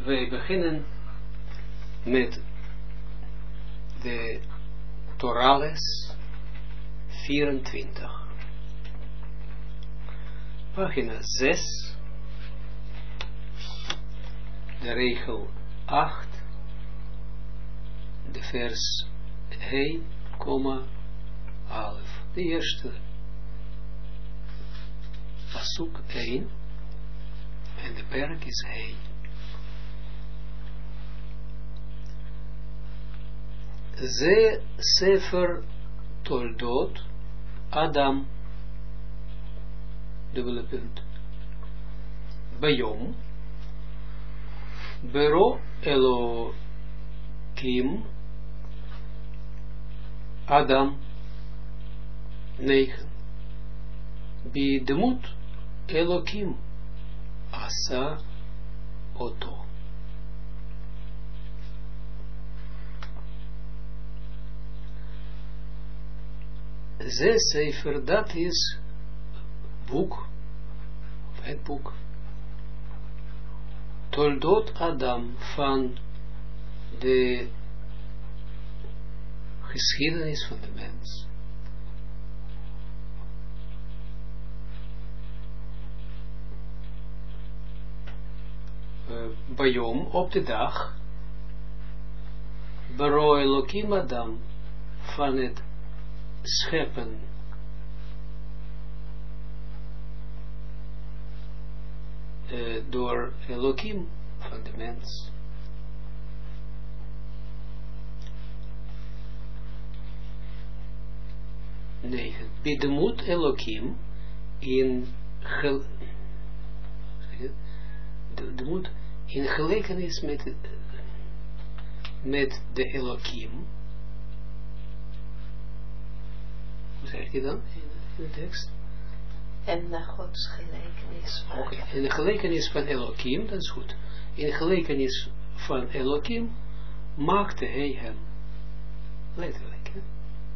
wij beginnen met de Torales 24. Pagina 6, de regel 8, de vers 1,11. De eerste pasuk 1 en de perk is 1. Ze Sefer Toldot Adam, dubbele punt, Bayom Bero Elohim Adam 9 Bidmut Elohim Asa Oto. Ze Sefer, dat is boek, het boek Toldot Adam, van de geschiedenis van de mens. Bayom, op de dag, Bero Elohim Adam, van het scheppen door Elohim van de mens. Negen. Bidemut Elohim in in gelijkenis met de Elohim. Hoe zeg je dan in de tekst? En naar Gods gelijkenis. Oké, in de gelijkenis van Elohim, dat is goed. In de gelijkenis van Elohim maakte hij hem. Letterlijk, hè?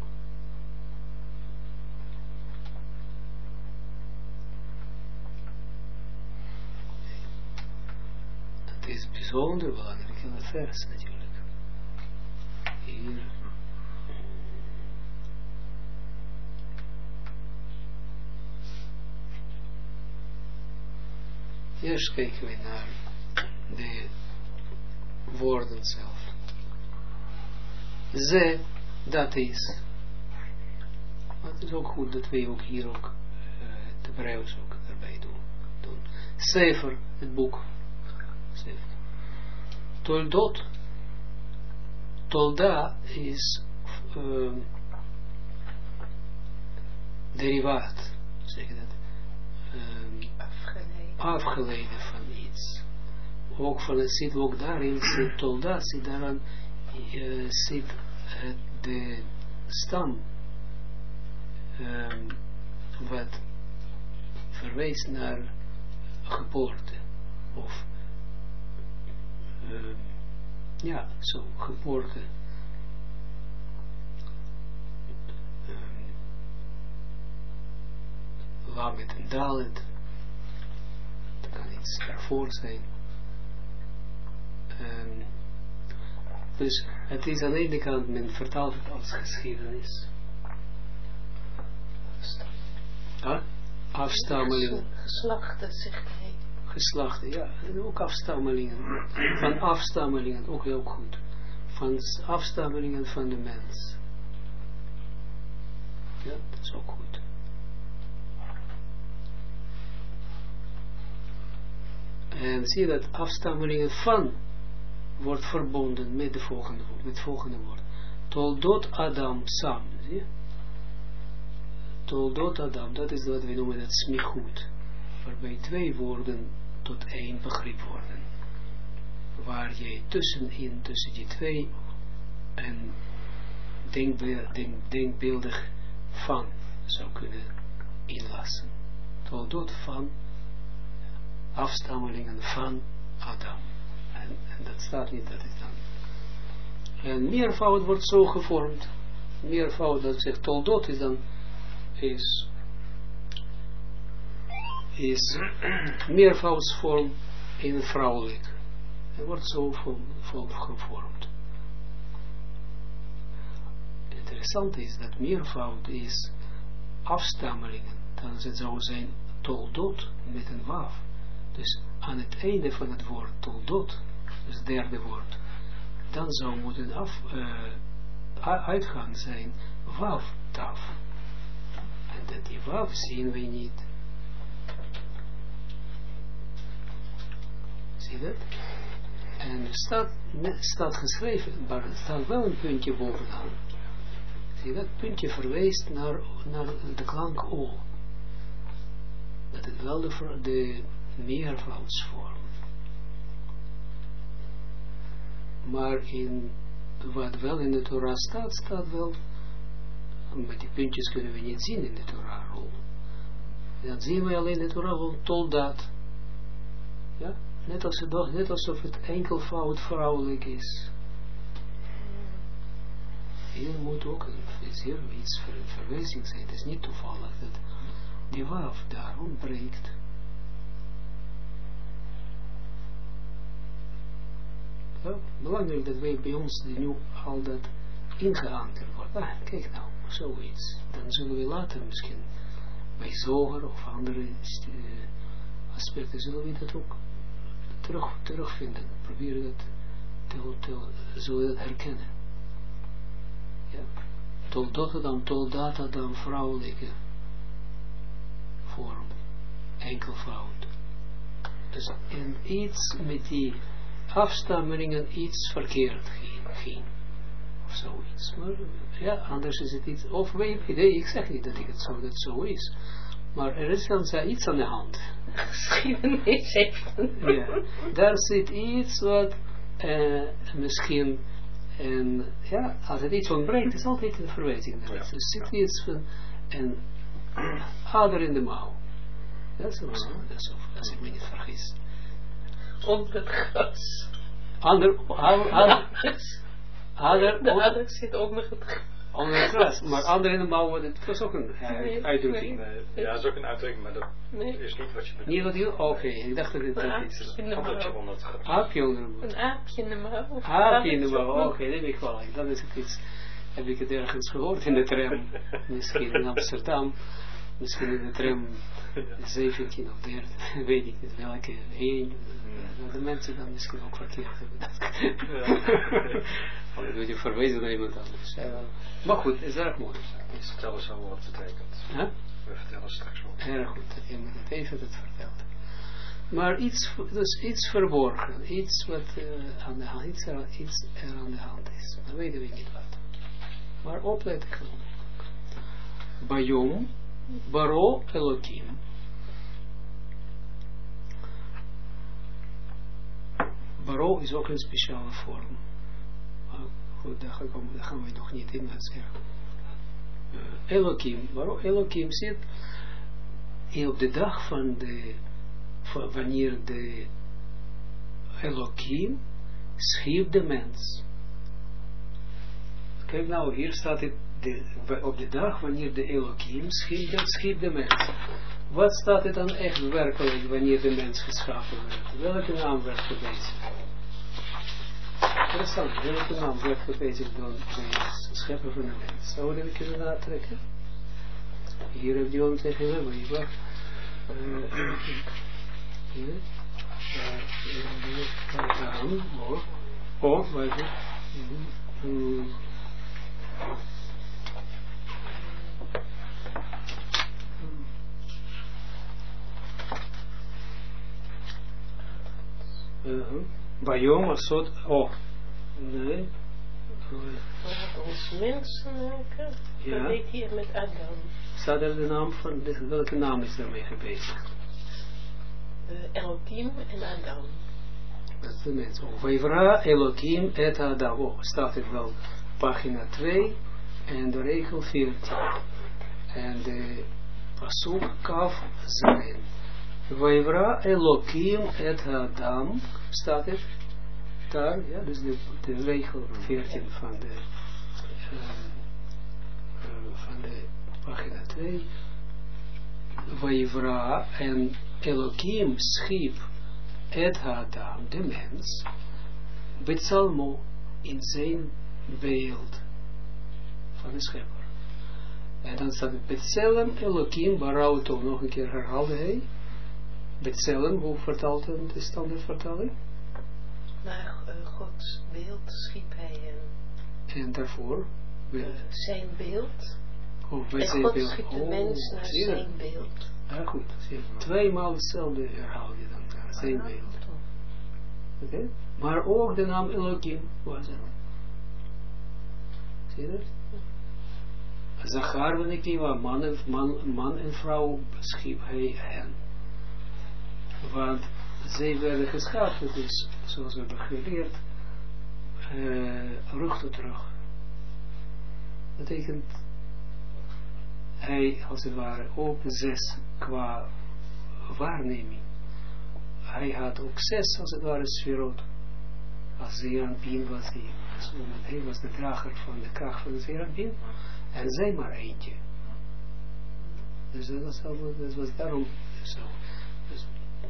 Dat is bijzonder belangrijk in het vers natuurlijk. Hier. Eerst kijken we naar de woorden zelf. Ze, dat is. Het is ook goed dat wij ook hier ook het Hebreeuws ook erbij doen. Sefer, het boek. Sefer. Toldot. Tolda is derivaat. Zeg je dat? Afgeleide van iets. Ook van het zit ook daarin, zit tolda, zit daaraan, zit de stam, wat verwijst naar geboorte, of ja, zo, geboorte, lamet en dalet, dat kan iets daarvoor zijn. Dus het is aan de ene kant, men vertaalt het als geschiedenis. Afstammelingen. Geslachten, zegt hij. Geslachten, ja. En ook afstammelingen. Van afstammelingen, ook heel goed. Van afstammelingen van de mens. Ja, dat is ook goed. En zie je dat afstammelingen van wordt verbonden met de volgende woord. Toldot Adam Sam. Zie je? Toldot Adam, dat is wat we noemen het smichut. Waarbij twee woorden tot één begrip worden. Waar je tussen die twee een denkbeeldig van zou kunnen inlassen. Toldot van afstammelingen van Adam. En dat staat niet, dat is dan. En meervoud wordt zo gevormd. Meervoud, dat zegt toldot, is dan is meervoudsvorm in het vrouwelijk. Het wordt zo gevormd. Interessant is dat meervoud is afstammelingen. Dan het zou zijn toldot met een waf. Dus aan het einde van het woord toldot, dus het derde woord, dan zou moeten uitgaan zijn waf taf. En dat die waf zien we niet. Zie dat? En er staat geschreven, maar er staat wel een puntje bovenaan. Zie dat puntje verwijst naar de klank O. Dat het wel de meervoudsvorm. Maar wat wel in de Torah staat wel, met die puntjes kunnen we niet zien in de Torah-rol. Dan zien we alleen in de Torah-rol toldat. Ja? Net alsof het enkelvoud vrouwelijk is. Hier moet ook iets verwijzing zijn. Het is niet toevallig dat die waf daar ontbreekt. Ja, belangrijk dat wij bij ons nu al dat ingeankerd wordt. Kijk nou, zoiets. Dan zullen we later misschien bij Zoger of andere aspecten zullen we dat ook terugvinden. Proberen dat zullen we dat herkennen. Ja. Toldata dan vrouwelijke vorm. Enkelvoud. Dus en iets met die afstammelingen iets verkeerd ging. Of zoiets. Maar ja, anders is het iets. Of nee, ik zeg niet dat het zo is. Maar er is dan iets aan de hand. Geschiedenis even. Ja, daar zit iets wat misschien, en ja, als het iets ontbreekt, is altijd een verwijzing. Ja. Dus er zit iets van een ader in de mouw. Dat is ook zo, als ik me niet vergis. Onder het gras. De ader zit onder het gras. Onder het gras, maar ander in de mouw, dat was ook een uitdrukking. Nee, ja, dat is ook een uitdrukking, maar dat is niet wat je bedoelt. Niet wat je bedoelt? Oké, ik dacht dat het iets is. Een aapje onder het gras. Aapje onder de mouw. Een aapje in de mouw. Aapje in de mouw, oké, dat heb ik wel. Dan is het iets, heb ik het ergens gehoord in de tram. Misschien in Amsterdam. Misschien in de tram 17 of 13, weet ik niet welke heen. De mensen dan misschien ook verkeerd hebben dat. Of doe je verwezen naar iemand anders. Maar goed, het is erg mooi. Vertel eens wel wat het betekent. Huh? We vertellen straks wel. Erg goed, dat je me dat even vertelt. Maar iets verborgen, iets wat aan de hand, iets er aan de hand is. Dan weten we niet wat. Maar opletten kan. Bayom, Baro Elohim. Baro is ook een speciale vorm. Goed, daar gaan we nog niet in zeggen. Elohim, Baro Elohim zit op de dag wanneer de Elohim schiep de mens. Kijk nou, hier staat het op de dag wanneer de Elohim schiep de mens. Wat staat het dan echt werkelijk wanneer de mens geschapen werd? Welke naam werd gebezigd? Interessant, welke naam werd gebezigd door het scheppen van de mens? Zouden we kunnen natrekken? Hier heb je ons tegen hebben, je wacht. Oh, wacht. Bayom asot. Oh, nee. Ons mensen maken. Ja. Dat deed hier met Adam. Staat er de naam van, welke naam is daarmee gebezigd? Elohim en Adam. Dat is de mens. Vayvra Elohim et Adam. Oh, staat het wel. Pagina 2 en de regel 14. En de pasuk kaf zijn. Vayvra Elohim et Adam. Staat het daar, ja, dus de regel 14 van de pagina 2. Vayvra en Elohim schiep et Adam, de mens. Betsalmo, in zijn beeld van de schepper. En dan staat het Betselem Elohim Barauto, nog een keer herhaalde hij. Betselem, hoe vertaalt hem de standaardvertaling? Naar Gods beeld schiep hij en daarvoor? Zijn beeld. Of en zijn God beeld. schiep de mens naar zijn beeld. Ja, goed. Tweemaal hetzelfde herhaal je dan naar zijn beeld. Oké? Maar ook de naam Elohim was er. Zie je dat? Zachar ben ik die waar man en vrouw schiep hij hen. Want zij werden geschapen, dus zoals we hebben geleerd, rug tot rug. Dat betekent, hij als het ware ook 6 qua waarneming. Hij had ook 6 als het ware sferot. Als Zeranpien was hij. Hij was de drager van de kracht van de Zeranpien. En zij maar eentje. Dus dat was daarom zo. Dus.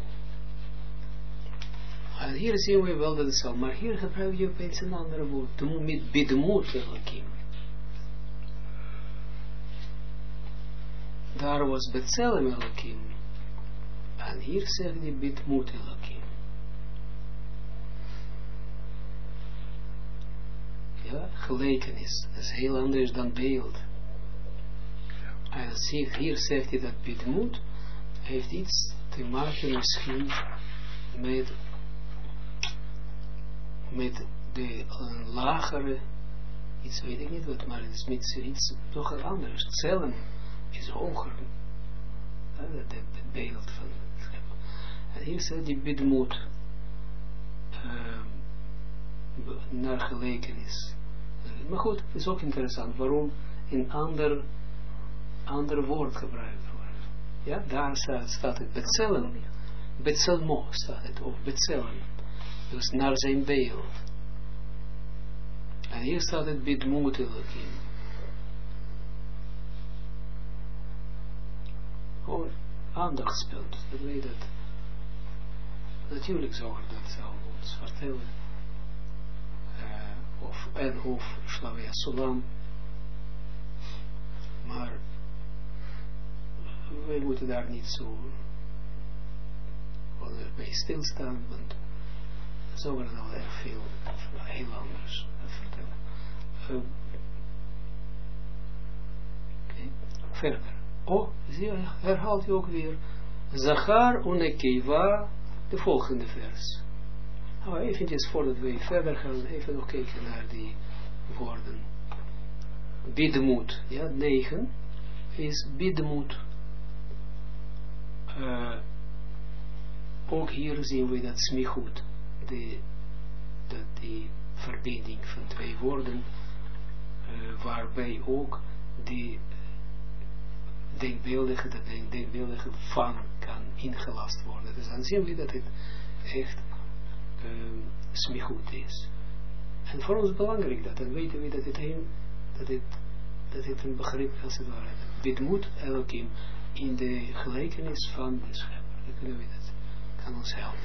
En hier zien we wel dat het zo. Maar hier gebruik je opeens een andere woord. Met bidmoed Elohim. Daar was Betselem Elohim. En hier zegt hij bidmoed Elohim. Ja, gelijkenis. Dat is heel anders dan beeld. En hier zegt hij dat bidmoed heeft iets te maken misschien met de lagere, iets weet ik niet wat, maar het is met iets nog anders. Zelm is hoger. Het beeld van het schepper. En hier zegt die bidmoed naar gelijkenis. Maar goed, het is ook interessant waarom een ander woord gebruikt wordt. Ja, daar staat het Betselem. Betselmo staat het, of Betselem. Dus naar zijn beeld. En hier staat het bidmoed Elohim. Gewoon aandachtspunt. Dat weet het. Natuurlijk zou ik dat zou ons vertellen. Of Slavia Sulam. Maar wij moeten daar niet zo bij stilstaan, want zo wordt het al erg veel, heel anders vertellen. Okay. Verder. Zie je, herhaalt hij ook weer. Zachar unekeva, de volgende vers. Nou, eventjes voordat we verder gaan, even nog kijken naar die woorden. Bidmoed, ja, 9 is bidmoed. Ook hier zien we dat smichut, die verbinding van 2 woorden, waarbij ook die denkbeeldige van kan ingelast worden. Dus dan zien we dat het echt smichut is. En voor ons belangrijk dat, dan weten we dat het een begrip als het ware, bidmoed Elohim in de gelijkenis van de schepper. Dan kunnen we dat, kan ons helpen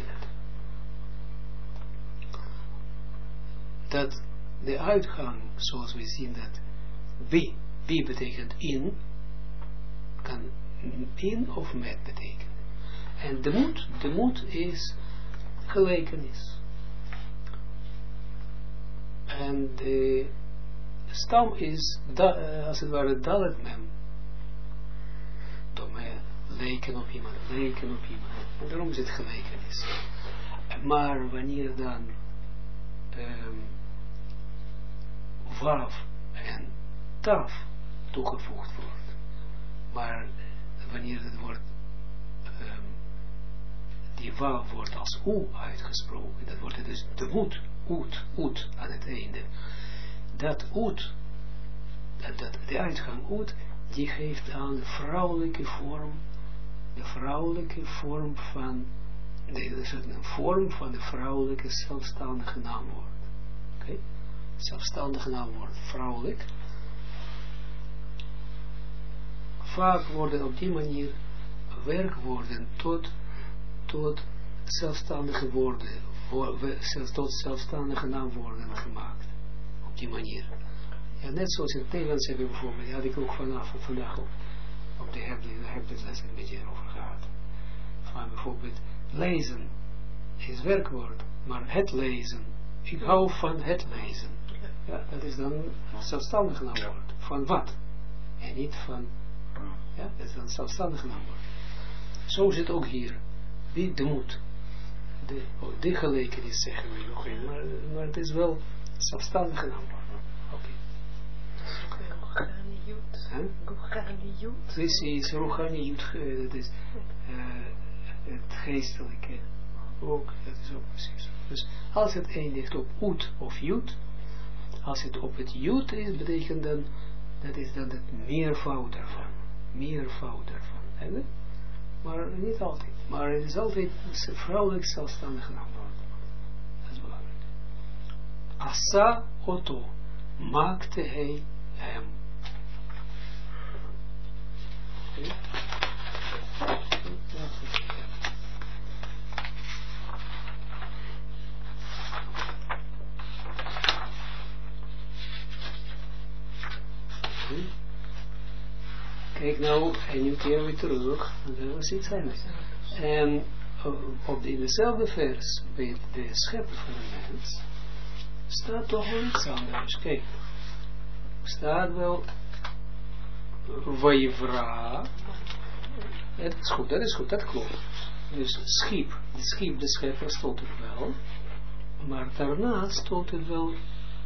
dat de uitgang, zoals we zien dat wie betekent in, kan in of met betekenen. En de moed is gelijkenis. En de stam is, als het ware, dalet mem. Lijken op iemand. En daarom is het gelijkenis. Maar wanneer dan waf en taf toegevoegd wordt, maar wanneer het woord die waf wordt als u uitgesproken, dat wordt het dus de moed, oet aan het einde. Dat oet, de uitgang oet, die geeft aan de vrouwelijke vorm van een vorm van de vrouwelijke zelfstandige naamwoord. Oké? Zelfstandige naamwoord, vrouwelijk. Vaak worden op die manier werkwoorden tot zelfstandige woorden tot zelfstandige naamwoorden gemaakt. Op die manier. Ja, net zoals in het Nederlands hebben we bijvoorbeeld, die had ik ook vandaag op de hebdesles een beetje over gehad. Van bijvoorbeeld, lezen is werkwoord, maar het lezen. Ik hou van het lezen. Ja, dat is dan zelfstandig naamwoord. Van wat? En niet van, ja, dat is dan zelfstandig naamwoord. Zo zit ook hier. De moed. Die gelijkenis zeggen we nog in, maar het is wel zelfstandig naamwoord. Oké. Rouhaniyut. Precies, Rouhaniyut, dat is het geestelijke. Ook, dat is ook precies. Dus als het eindigt op ut of jut, als het op het jut is, betekent dan, dat is dan het meervoud ervan. Meervoud ervan. Maar niet altijd. Maar het is altijd een vrouwelijk zelfstandig naamwoord. Dat is belangrijk. Asa Otto, maakte hij hem. Okay. Kijk nou, en nu keren we terug, dat was iets anders. En in dezelfde vers, bij de schepper van de mens, staat toch wel iets anders. Kijk, staat wel, Vayivra, dat is goed, dat klopt. Dus schip, de schepper stond er wel, maar daarna stond er wel,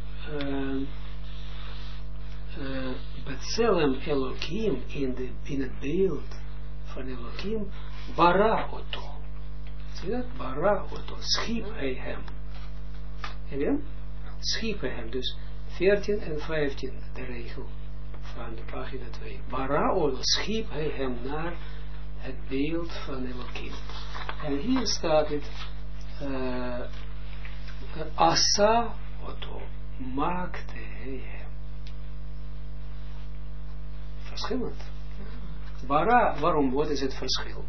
Betzelem Elohim in het beeld van Elohim, bara Otto. Zie je dat? Bara Otto. Schiep hij hem. Heb je hem? Schiep hij hem. Dus 14 en 15, de regel van de pagina 2. Bara Otto. Schiep hij hem naar het beeld van Elohim. En hier staat het, Asa Otto. Maakte hij hem. Verschillend. Bara, waarom? Wat is het verschil?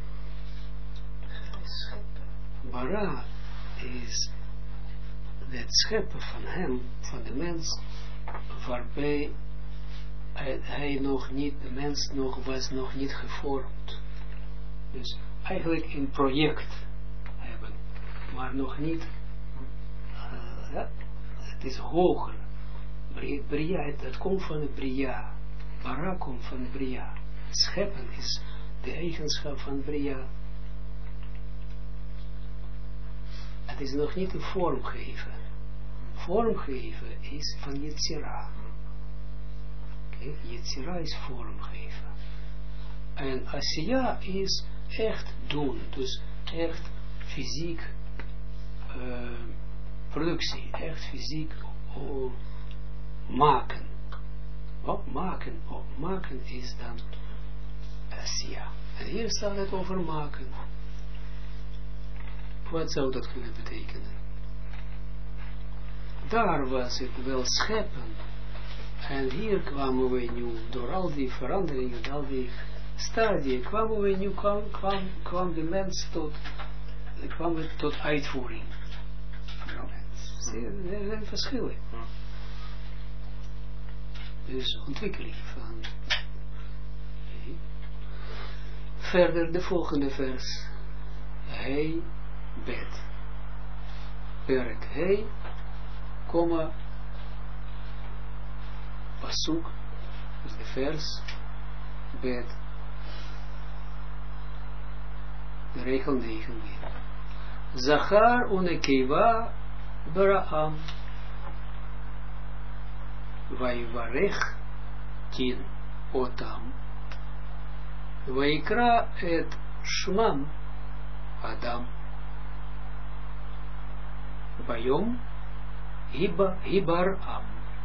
Bara is het scheppen van hem, van de mens, waarbij hij nog niet, de mens was nog niet gevormd. Dus eigenlijk een project hebben, maar nog niet, het is hoger. Bria, dat komt van de Bria. Bara komt van Bria. Scheppen is de eigenschap van Bria. Het is nog niet een vormgeven. Vormgeven is van Yetzira. Okay? Yetzira is vormgeven. En Asiya is echt doen. Dus echt fysiek productie. Echt fysiek maken. Maken is dan Asiya. En hier staat het over maken. Wat zou dat kunnen betekenen? Daar was het wel scheppen. En hier kwamen we nu, door al die veranderingen, al die stadia, kwamen we nu, kwam de mens tot uitvoering. Er zijn verschillen. Dus ontwikkeling van. Verder de volgende vers. Hij bed. Perk hij, komma, pasuk, dus de vers, bed. De regel 9 weer. Zachar unekeva baraam. Vaivarech 10 otam. Vaikra et shmam Adam. Bayom Hibar Am.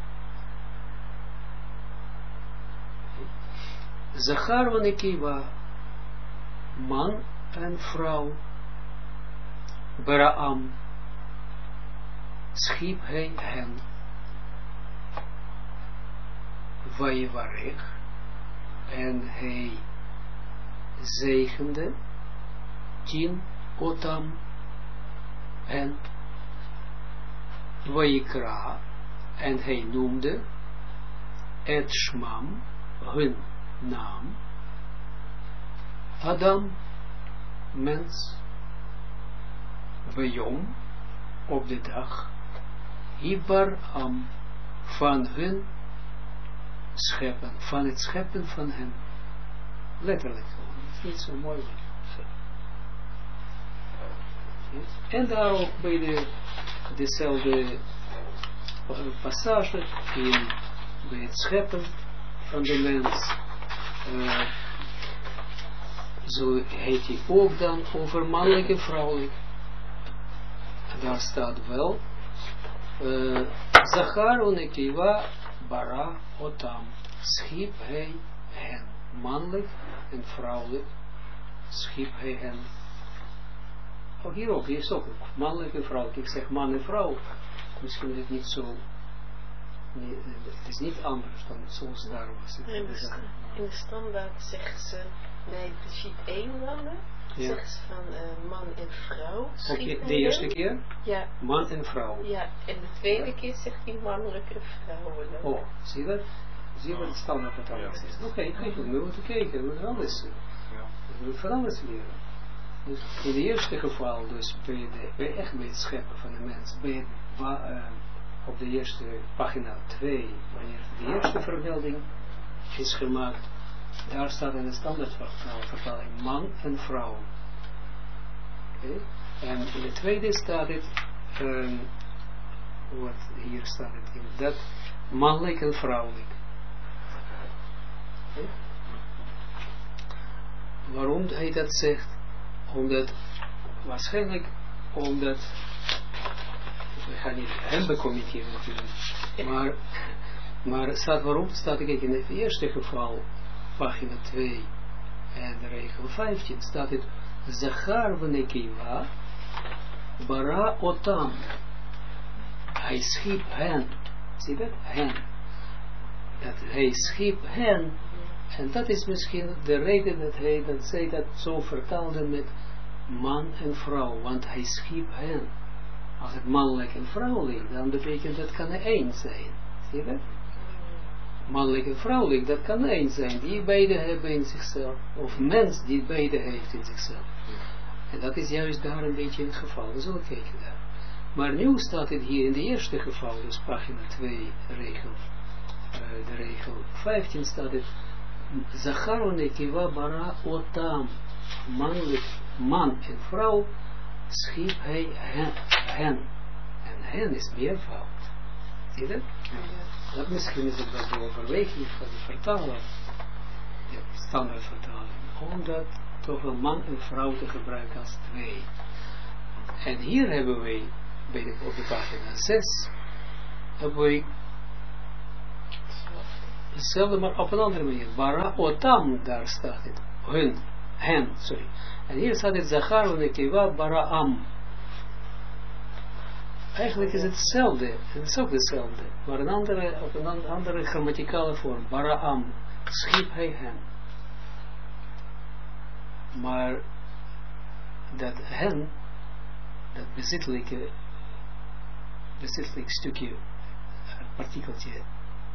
Zachar en Ekiva, man en vrouw, Baraam, schiep hij hen, Vaivarech, en hij zegende, 10 otam, hen, Vayikra, en hij noemde et shmam, hun naam, Adam, mens, Vayom, op de dag, Ibar am, van hun scheppen, van het scheppen van hen. Letterlijk gewoon, dat is niet zo mooi. En daar ook bij dezelfde passage, bij het scheppen van de mens, zo heet hij ook dan over mannelijk en vrouwelijk. Daar staat wel, Zachar unekiva bara otam, schiep hij hen, mannelijk en vrouwelijk, schiep hij hen. Ook hier ook, hier is ook mannelijk en vrouwelijk. Ik zeg man en vrouw, misschien is het niet zo, het is niet anders dan zoals daar was. In de standaard zeggen ze, bij de sheet 1 landen, zeggen ze van man en vrouw. Oké, de eerste keer? Ja. Man en vrouw. Ja, en de tweede keer zegt hij mannelijk en vrouwelijk. Oh, zie je dat? Zie je wat het standaard vertaling is? Oké, kijk, we moeten kijken, we moeten alles, we moeten van alles leren. Dus in het eerste geval, dus bij het scheppen van de mens, op de eerste pagina 2, wanneer de eerste vermelding is gemaakt, daar staat in de standaardvertaling man en vrouw. Okay. En in de tweede staat het, hier staat het inderdaad, mannelijk en vrouwelijk. Okay. Waarom hij dat zegt? Waarschijnlijk omdat, we gaan niet hem becommitteren natuurlijk, maar staat, waarom staat ik in het eerste geval, pagina 2 en de regel 15, staat het, Zachar v'nekiva, bara otam, hij schiep hen, zie je dat? Hen, dat hij schiep hen. En dat is misschien de reden dat zij dat zo vertaalde met man en vrouw, want hij schiep hen. Als het mannelijk en vrouwelijk, dan betekent dat kan er één zijn. Zie je dat? Mannelijk en vrouwelijk, dat kan er één zijn, die beide hebben in zichzelf. Of mens die beide heeft in zichzelf. En dat is juist daar een beetje het geval. We zullen kijken daar. Maar nu staat het hier in de eerste geval, dus pagina 2, de regel 15 staat het, Zachar unekiva bara otam, mannelijk, man en vrouw, schiep hij hen. En hen is meervoud. Zie je dat? Ja. Dat misschien is het wel de overweging van de vertaler, de standaardvertaling, om dat toch wel man en vrouw te gebruiken als twee. En hier hebben wij, op de pagina 6, hebben wij hetzelfde, maar op een andere manier. Bara otam, daar staat het. Hen, sorry. En hier staat het Zachar unekiva bara am. Eigenlijk is het hetzelfde. Het is ook hetzelfde. Maar op een andere grammaticale vorm. Bara am. Schiep hij hen. Maar dat hen, dat bezittelijk stukje, partikeltje,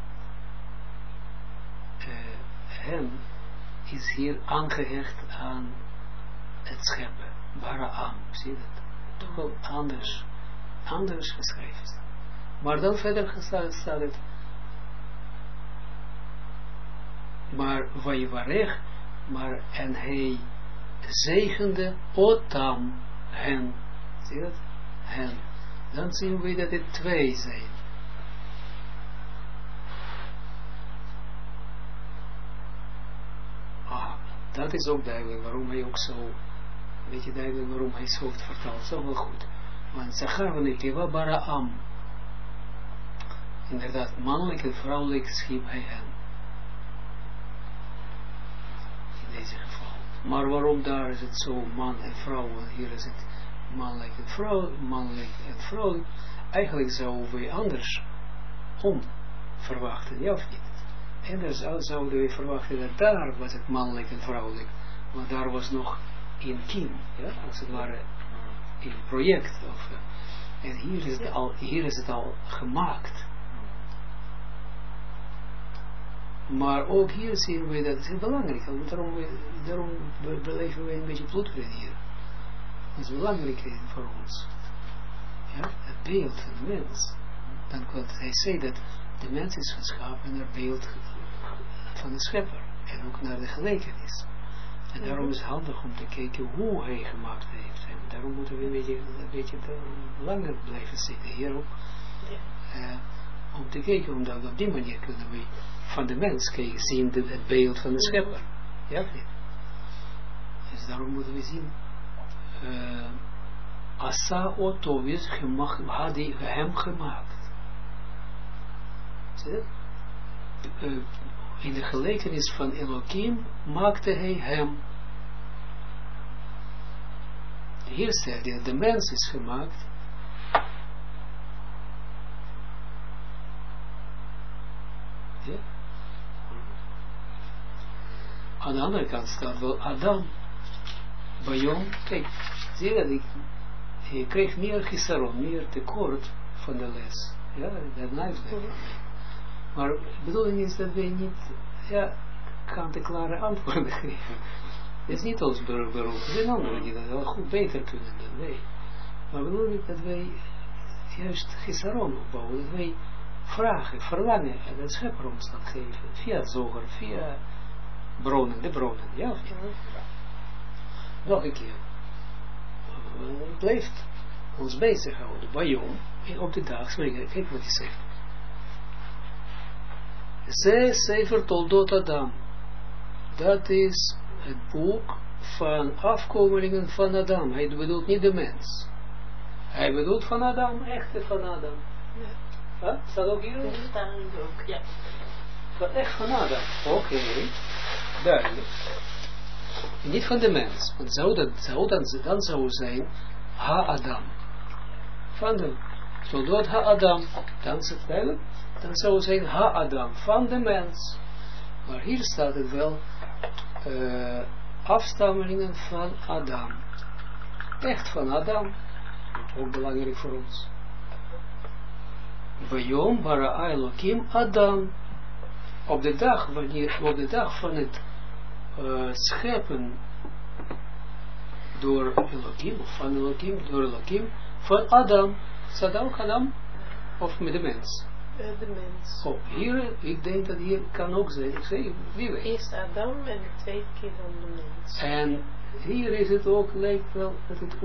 hen is hier aangehecht aan het scheppen. Bara-am, zie je dat? Toch wel anders geschreven. Maar dan verder staat het, maar Vayivarech, maar en hij zegende otam hen, zie je dat? Hen. Dan zien we dat het twee zijn. Dat is ook duidelijk waarom hij ook zo, weet je duidelijk waarom hij zo heeft vertaald, zo wel goed. Want Zachar v'nekiva bara am. Inderdaad, mannelijk en vrouwelijk schiep hij hen. In deze geval. Maar waarom daar is het zo man en vrouw, en hier is het mannelijk en vrouwelijk. Eigenlijk zouden we anders verwachten, ja of niet? En dan zouden we verwachten dat daar was het mannelijk en vrouwelijk. Want daar was nog een kiem, ja, als het ware, in het project. En hier is het al gemaakt. Maar ook hier zien we dat het is belangrijk. Daarom beleven we een beetje bloedvreed hier. Dat is belangrijk voor ons. Ja, het beeld van de mens. Dan kan hij zeggen dat de mens is geschapen naar beeld van de schepper. En ook naar de gelijkenis. En daarom is het handig om te kijken hoe hij gemaakt heeft. En daarom moeten we een beetje langer blijven zitten hierop. Om te kijken, omdat op die manier kunnen we van de mens kijken, zien het beeld van de schepper. Ja, dus daarom moeten we zien. Asa Otovis had hij hem gemaakt. Zie je? In de gelijkenis van Elohim maakte hij hem. Hier zegt hij, de mens is gemaakt. Ja? Aan de andere kant staat wel Adam. Bayom, kijk, zie je dat je kreeg meer gisaron, meer tekort van de les. Ja, dat blijft er. Maar de bedoeling is dat wij niet, kant-en-klare antwoorden geven. Het is niet ons beroep. Er zijn anderen die dat wel goed beter kunnen dan wij. Maar de bedoeling is dat wij juist gisaron opbouwen. Dat wij vragen, verlangen en het schepper ons dat geven. Via het zoger, via bronnen, de bronnen. Ja of niet? Nog een keer. Het blijft ons bezighouden. Bayom, op de dag, kijk wat hij zegt. Ze Sefer Toldot Adam. Dat is het boek van afkomelingen van Adam. Hij bedoelt niet de mens. Hij bedoelt van Adam, echte van Adam. Ja. Huh? Staat ook hier? Dat staat ook, ja. Echt van Adam. Oké. Duidelijk. Niet van de mens. Want dan zou zijn Ha-Adam. Van de Toldot Ha-Adam. Dan is het duidelijk. Dan zou het zijn Ha-Adam, van de mens. Maar hier staat het wel afstammelingen van Adam. Echt van Adam. Ook belangrijk voor ons. Bayom bara Elohim Adam. Op de dag van het scheppen door Elohim, of van Elohim, door Elohim, van Adam. Staat ook Adam? Of met de mens? De mens. Oh, hier, ik denk dat hier kan ook zijn. Ik zeg, wie weet. Eerst Adam en de tweede keer dan de mens. En hier is het ook, lijkt wel dat het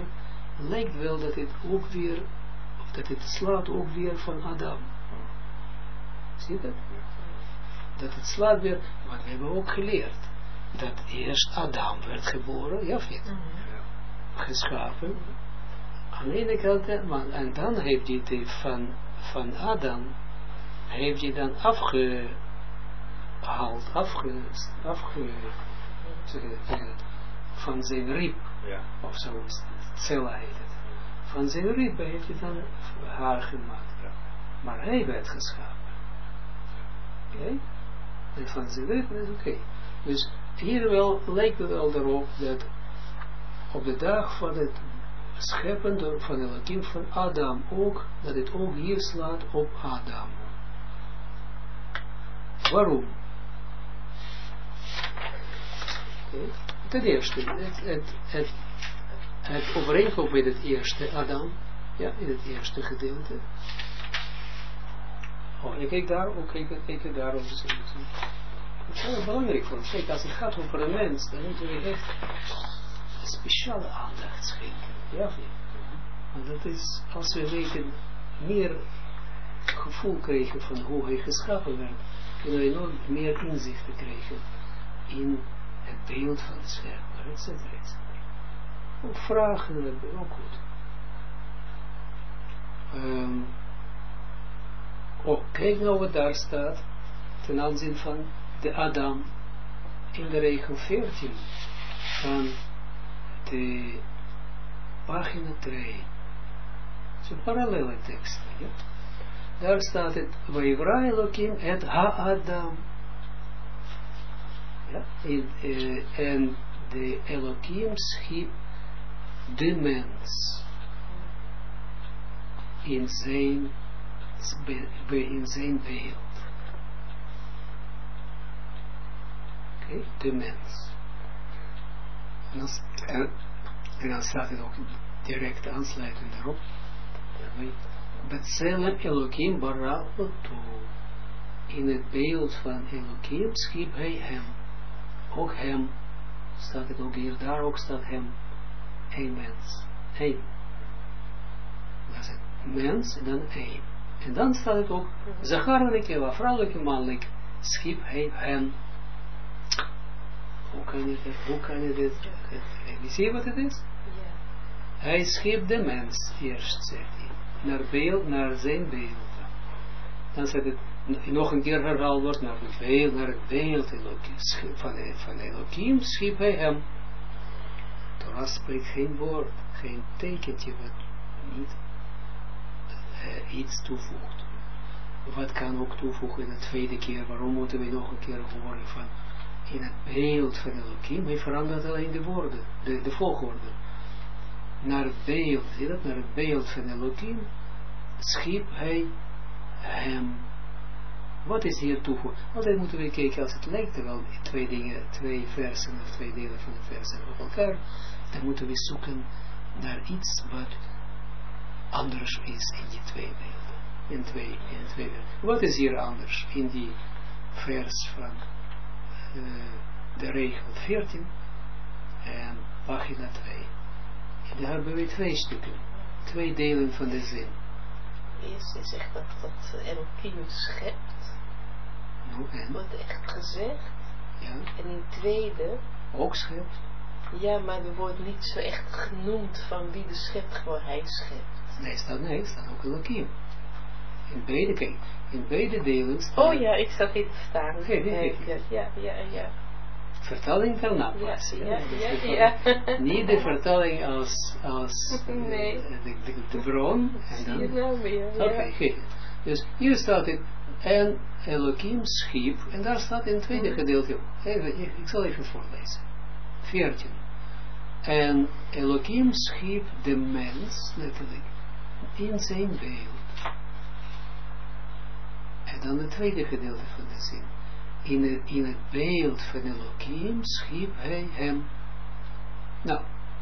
ook weer, of dat het slaat ook weer van Adam. Zie je dat? Dat het slaat weer, want we hebben ook geleerd, dat eerst Adam werd geboren, ja of niet? Geschapen. Aan de ene kant, en dan heeft hij die van Adam, heeft hij dan afgehaald, van zijn rib, of zo is het, Tsela heet het. Van zijn rib heeft hij dan haar gemaakt, maar hij werd geschapen. Oké? En van zijn rib is oké. Dus hier lijkt het wel erop dat op de dag van het scheppen van Elohim van Adam ook, dat het ook hier slaat op Adam. Waarom? Okay. Ten eerste, het overeenkomt met het eerste Adam, ja, in het eerste gedeelte. Oh, ik kijk daar, ook kijk daar op de zin. Dat is heel belangrijk voor ons. Kijk, als het gaat over een mens, dan moeten we echt een speciale aandacht schenken. Ja, want dat is, als we weten, meer gevoel krijgen van hoe hij geschapen werd, kunnen we enorm meer inzichten krijgen in het beeld van de schepper, etc. Ook vragen hebben we ook goed. Kijk nou wat daar staat, ten aanzien van de Adam, in de regel 14 van de pagina 2. Het is een parallele tekst. Ja? Daar staat het, Vayivra Elohim et ha-Adam. Ja? En de Elohim schiep de mens in zijn beeld. Oké, de mens. En dan staat het ook direct aansluitend daarop. Betzelem Elohim bara oto. In het beeld van Elohim schiep hij hem. Ook hem. Staat het ook hier. Daar ook staat hem. Een mens. Eén. Dat is het. Mens en dan één. En dan staat het ook. Zacharlijke, vrouwelijke, mannelijk. Schiep hij hem. Hoe kan je dit? Zie je wat het is? Ja. Hij schiep de mens eerst, zegt hij. Naar zijn beeld. Dan zegt het, nog een keer herhaald wordt, naar het beeld van Elohim schiep hij hem. Torah spreekt geen woord, geen tekentje wat niet iets toevoegt. Wat kan ook toevoegen de tweede keer, waarom moeten we nog een keer horen van in het beeld van Elohim, hij verandert alleen de woorden, de volgorde. Naar het beeld, zie dat, naar het beeld van Elohim, schiep hij hem. Wat is hier toevoegd? Altijd moeten we kijken, als het lijkt er wel twee versen of twee delen van de versen op elkaar, dan moeten we zoeken naar iets wat anders is in die twee beelden. In twee beelden. Wat is hier anders in die vers van de regel 14 en pagina 2? En daar hebben we twee stukken, twee delen van de zin. Eerst is echt dat Elohim schept. Nou, en? Wordt echt gezegd. Ja. En in tweede. Ook schept. Ja, maar er wordt niet zo echt genoemd van wie de schept, gewoon hij schept. Nee, staat ook Elohim. In beide delen staat. Oh ja, ik zat hier te staan. Ja. Vertaling kan napassen. Ja. Niet de vertaling als nee. de bron. En dan, Oké. Dus hier staat het, en Elohim schiep, en daar staat in het tweede gedeelte, ik zal even voorlezen. 14. En Elohim schiep de mens, letterlijk, in zijn beeld. En dan het tweede gedeelte van de zin. In het beeld van Elohim schiep hij hem. Nou,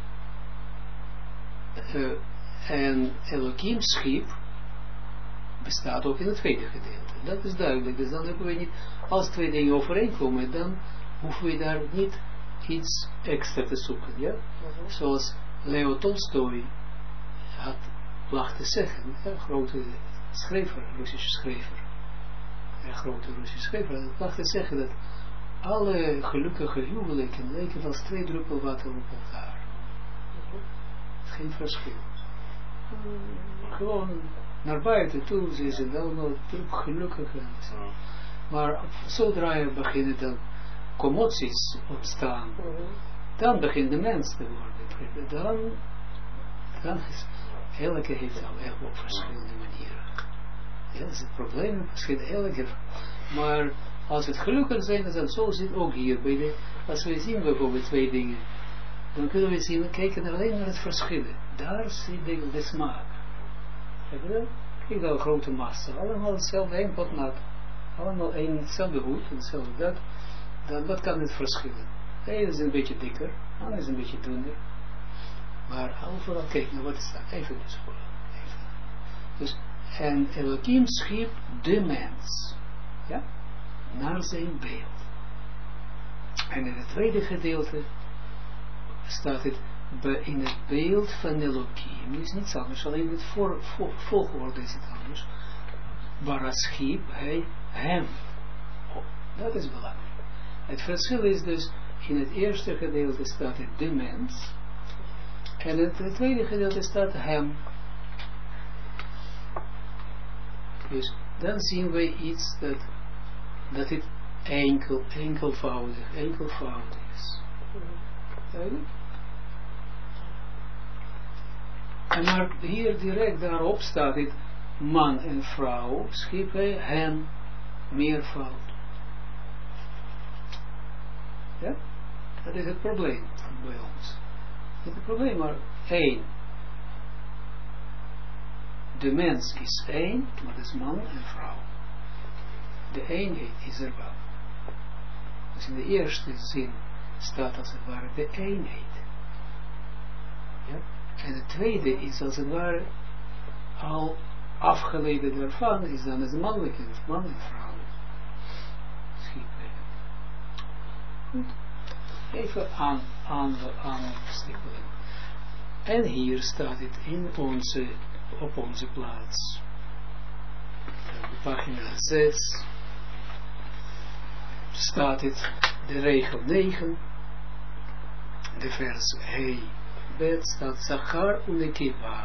en Elohim schiep bestaat ook in het tweede gedeelte. Dat is duidelijk. Dus dan hebben we niet, als twee dingen overeenkomen, dan hoeven we daar niet iets extra te zoeken. Ja? Zoals Leo Tolstoy had laten zeggen, een grote schrijver, Russische schrijver. Een grote Russische schrijver had laten zeggen dat alle gelukkige huwelijken lijken als 2 druppel water op elkaar. Geen verschil. Gewoon naar buiten toe, ze zijn allemaal gelukkig. Maar zodra er beginnen dan commoties ontstaan, dan begint de mens te worden. Dan is, elke heeft al op verschillende manieren. Ja, dat is het probleem, misschien elke. Maar als het gelukkig zijn, dan zo zit ook hier bij de, als we zien bijvoorbeeld 2 dingen, dan kunnen we zien, kijken alleen naar het verschil. Daar zit de smaak. Heb je dat? Kijk nou, grote massa, allemaal hetzelfde, 1 pot nat, allemaal hetzelfde goed, hetzelfde dat, dan wat kan het verschillen? De ene is een beetje dikker, de andere is een beetje dunner, maar overal, kijk nou wat is dat, even dus voor, even. Dus, en Elohim schiep de mens, ja, naar zijn beeld. En in het tweede gedeelte staat het in het beeld van Elohim, is niets anders, alleen het volgorde is het anders. Waar schiep hij hem. Oh, dat is belangrijk. Het verschil is dus, in het eerste gedeelte staat het de mens, en in het tweede gedeelte staat hem. Dus dan zien we iets dat het enkelvoudig is. Duidelijk? En maar hier direct daarop staat het man en vrouw schiep hij hen meervoud. Ja? Dat is het probleem bij ons. Niet het probleem, maar één. De mens is één, maar dat is man en vrouw. De eenheid is er wel. Dus in de eerste zin staat als het ware de eenheid. Ja? En de tweede is als het ware al afgeleid daarvan, is dan het mannelijke, man en vrouw. Goed. Even aanstippelen. En hier staat het op onze plaats. Pagina 6 staat het, de regel 9, de vers Hey Bet staat Zachar unekiva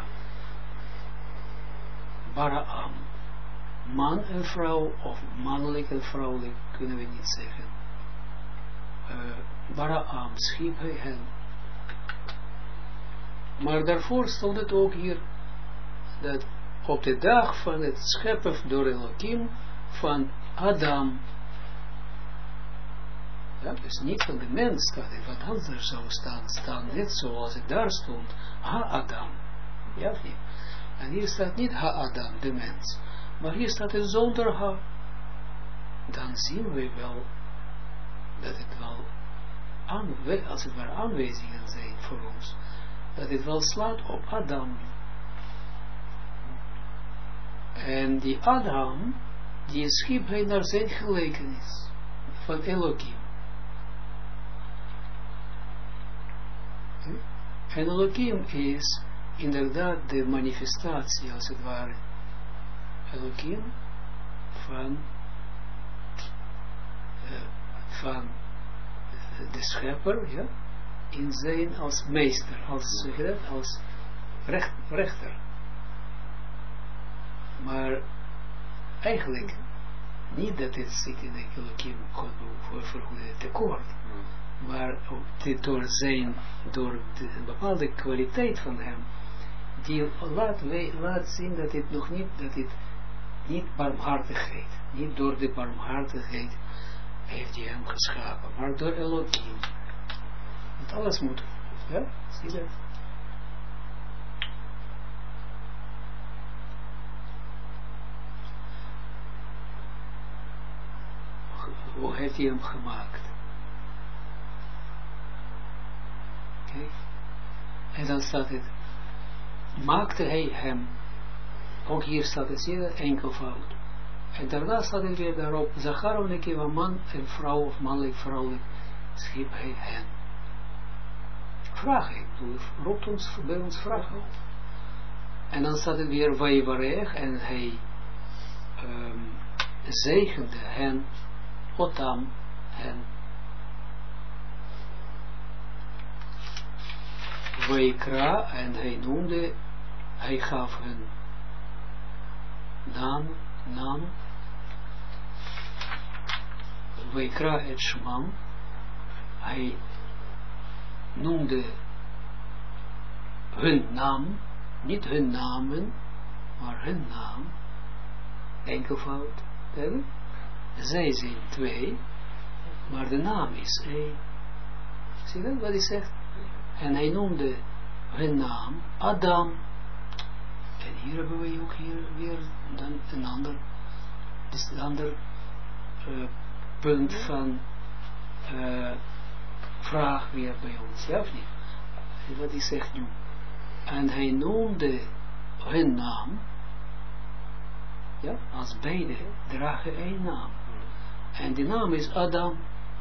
Baraam. Man en vrouw, of mannelijk en vrouwelijk, kunnen we niet zeggen. Baraam schiep hij hen. Maar daarvoor stond het ook hier, dat op de dag van het scheppen door Elohim van Adam. Ja, dus niet van de mens staat het, wat anders zou staan net zoals het daar stond, Ha-Adam. Ja of niet? En hier staat niet Ha-Adam, de mens, maar hier staat het zonder Ha. Dan zien we wel, dat het wel, als het maar aanwijzingen zijn voor ons, dat het wel slaat op Adam. En die Adam, die schiep hij naar zijn gelijkenis van Elohim. En Elohim is inderdaad de manifestatie, als het ware, Elohim van de schepper, ja, in zijn als meester, als rechter. Maar eigenlijk niet dat het zit in de Elohim voor goede tekort, maar door de bepaalde kwaliteit van hem, die laat zien dat het nog niet, dat het niet barmhartigheid, niet door de barmhartigheid heeft hij hem geschapen, maar door Elohim. Want alles moet, ja, zie je dat? Hoe heeft hij hem gemaakt? Oké. En dan staat het, maakte hij hem, ook hier staat het zeer enkelvoud. En daarna staat het weer daarop, Zachar unekiva, man en vrouw, of mannelijk, vrouwelijk, schiep hij hen. Vraag hij, roept ons bij ons vragen op. En dan staat het weer, Vayivarech, en hij zegende hen, Otam, hen. Vayikra, en hij noemde, hij gaf hun naam, Vayikra et Shmam, hij noemde hun naam, niet hun namen, maar hun naam, enkelvoud, zij zijn twee, maar de naam is één. Zie je wat hij zegt? En hij noemde hun naam Adam. En hier hebben we ook weer dan een ander punt van vraag weer bij ons, ja of niet? Wat hij zegt nu. En hij noemde hun naam, ja, als beide dragen één naam. En die naam is Adam.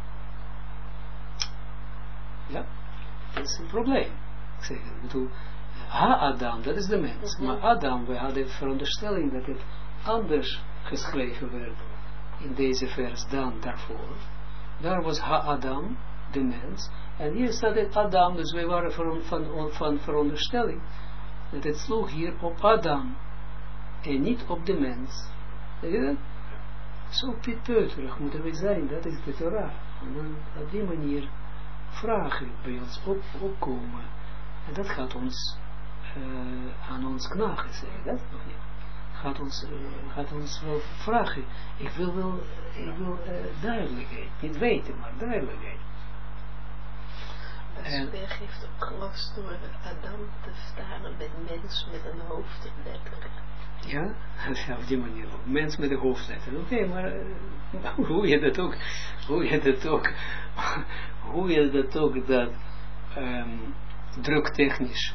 Ja, dat is een probleem. Ik zeg het, ik bedoel, Ha-Adam, dat is de mens. Maar Adam, we hadden de veronderstelling dat het anders geschreven werd in deze vers dan daarvoor. Daar was Ha-Adam, de mens. En hier staat het Adam, dus wij waren van veronderstelling dat het sloeg hier op Adam en niet op de mens. Zie je dat? Zo pietpeuterig moeten we zijn, dat is de Torah. En dan op die manier vragen bij ons opkomen. En dat gaat ons aan ons knagen, zeg je dat nog niet? Gaat ons wel vragen. Ik wil duidelijkheid, niet weten, maar duidelijkheid. Asperg heeft ook gelast door Adam te vertalen met mens met een hoofdletter. Ja, op die manier ook. Mens met een hoofdletter. Oké, maar hoe je dat ook dat druktechnisch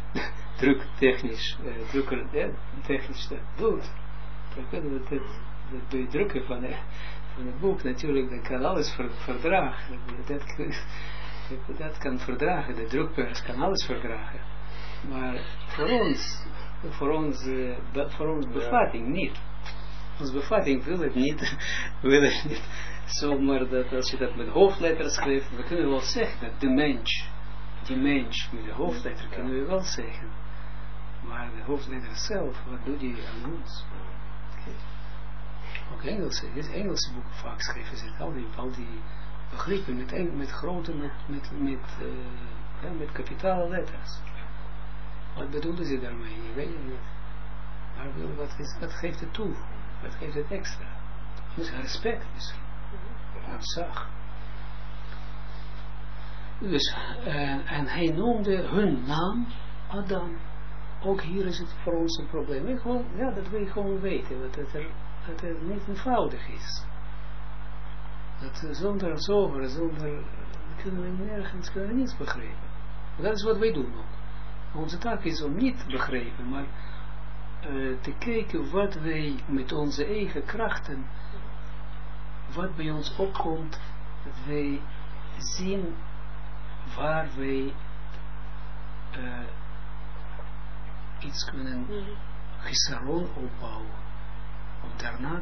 dat doet. Dat bij drukken van het boek natuurlijk, dat kan alles verdragen. Dat kan verdragen, de drukpers kan alles verdragen. Maar voor ons bevatting niet. Onze bevatting wil het niet zomaar dat als je dat met hoofdletters schrijft, we kunnen wel zeggen dat die mens met de hoofdletter kunnen we wel zeggen. Maar de hoofdletter zelf, wat doet die aan ons? Ook Engelse boeken vaak schrijven ze al die begrippen met grote, met kapitale letters. Wat bedoelen ze daarmee? Je weet het niet. Maar wat geeft het toe? Wat geeft het extra? Dus respect misschien. Ontzag. Dus, en hij noemde hun naam Adam. Ook hier is het voor ons een probleem. Dat wij gewoon weten dat het niet eenvoudig is. Dat zonder kunnen we nergens niets begrijpen. Dat is wat wij doen ook. Onze taak is om niet te begrijpen, maar te kijken wat wij met onze eigen krachten, wat bij ons opkomt, dat wij zien waar wij iets kunnen gisaron opbouwen. Om daarna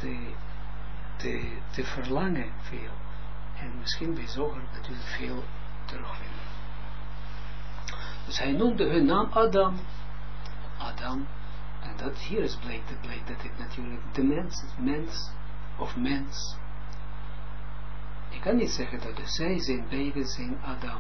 te verlangen veel. En misschien bij zoger natuurlijk veel terugvinden. Dus hij noemde hun naam Adam. Adam. En dat hier is blijkt dat het natuurlijk de mens. Ik kan niet zeggen dat zij zijn beide zijn Adam.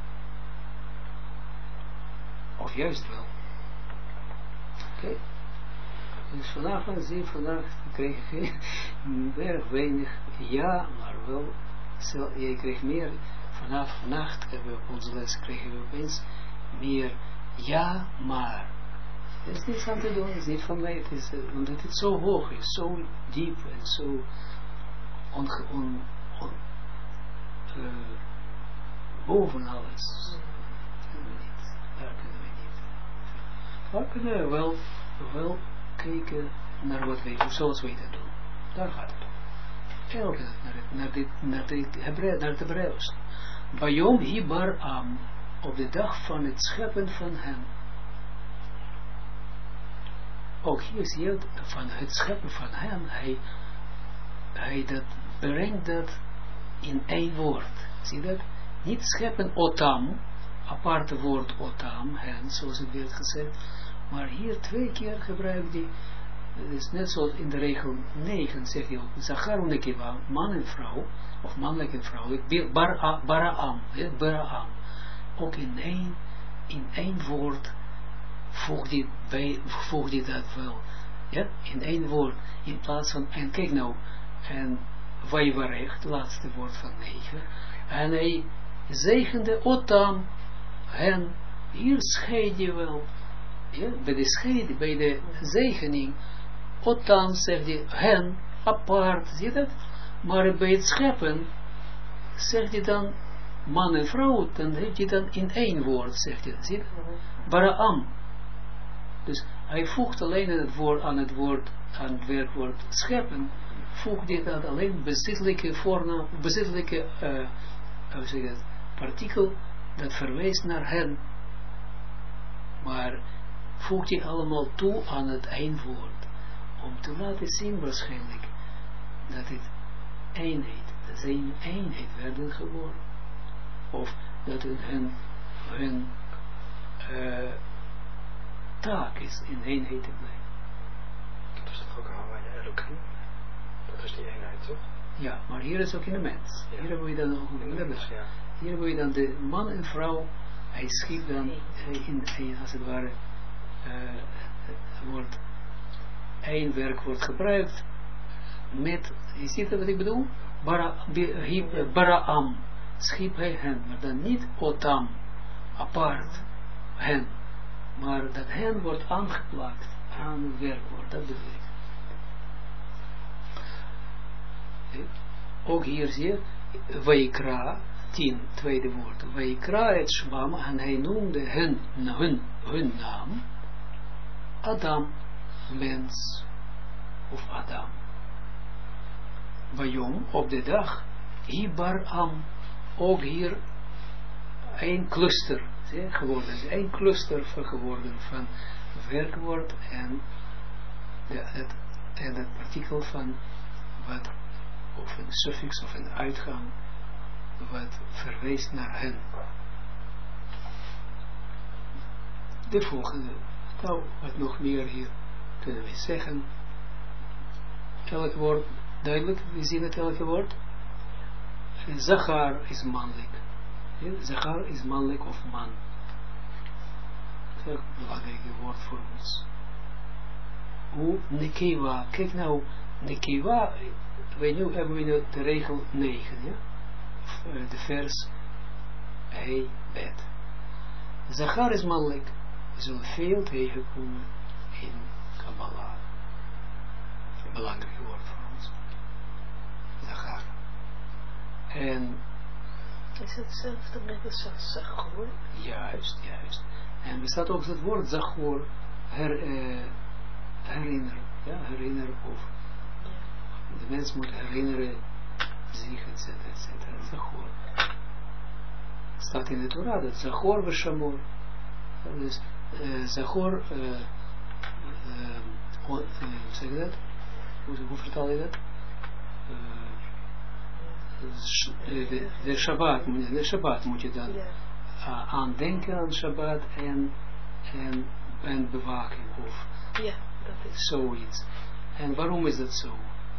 Of juist wel. Oké. Dus vandaag kreeg ik erg weinig ja, maar wel, je kreeg meer, vannacht hebben we op onze les kregen we opeens meer ja, maar. Het is niets aan te doen, het is niet van mij, het is, omdat het zo hoog is, zo diep en zo boven alles. Daar kunnen we niet. Maar kunnen we wel kijken naar wat wij doen, zoals wij dat doen. Daar gaat het om. Elke naar de Hebreeuws. Bayom hi bar am, op de dag van het scheppen van hem. Ook hier zie je van het scheppen van hem, hij dat brengt dat in één woord. Zie je dat? Niet scheppen otam, aparte woord otam, hen, zoals het werd gezegd, maar hier 2 keer gebruikt hij. Het is net zoals in de regel 9 zegt hij ook, Zachar en Nekiva, man en vrouw, of mannelijk en vrouwelijk, Baraam. Ook in één woord voegt hij dat wel. Ja, in één woord, in plaats van, en kijk nou, en Vayvarech, het laatste woord van 9, en hij zegende Otam, hen, hier scheid je wel, ja, bij de zegening, Otam zegt hij, hen, apart, zie je dat? Maar bij het scheppen, zegt hij dan, man en vrouw, dan heeft hij dan in één woord, zegt hij, zie je dat? Baraam. Dus hij voegt alleen aan het werkwoord scheppen, voegt hij dat alleen bezittelijke voornaam, bezittelijke, partikel, dat verwijst naar hen. Maar voegt hij allemaal toe aan het één woord. Om te laten zien waarschijnlijk dat het eenheid, dat zij in eenheid werden geboren. Of dat het hun taak is in eenheid te blijven. Dat is toch ook Hawaii Elohim? Dat is die eenheid, toch? Ja, maar hier is ook in de mens. Ja. Hier hebben we dan ook in de mens. Ja. Hier hebben we dan de man en vrouw. Hij schiep dan als het ware één werk wordt gebruikt met, je ziet wat ik bedoel? Baraam, schiep hij hen, maar dan niet Otam. apart, hen. Maar dat hen wordt aangeplakt aan het werkwoord, dat bedoel ik. Ook hier zie je, Vayikra, 10, tweede woord, Vayikra et Shmam, en hij noemde hun naam, Adam, mens, of Adam. Bayom, op de dag, Hibar Am, ook hier een cluster geworden, een cluster geworden van werkwoord en het artikel van wat, of een suffix of een uitgang, wat verwijst naar hen. De volgende, nou, wat nog meer hier kunnen we zeggen. Elk woord, duidelijk, we zien het elke woord. Zachar is mannelijk. Zachar is mannelijk of man. Dat is een belangrijk woord voor ons. Hoe Nekiva, kijk nou, Nekiva, nu hebben we de regel 9, ja? De vers Hey Bet. Zachar is mannelijk, we zullen veel tegenkomen in Kabbalah. Een belangrijk woord voor ons. Zachar. En is het hetzelfde met de Zachor? Juist. En bestaat ook het woord Zachor, herinneren. Ja, herinneren of de mens moet herinneren zich, etc. Zachor. Staat in de Torah dat Zachor we Shamor. Dus Zachor, zeg je dat? Hoe vertaal je dat? De Shabbat moet je dan aan denken aan Shabbat en bewaken of dat is zoiets. En waarom is dat zo?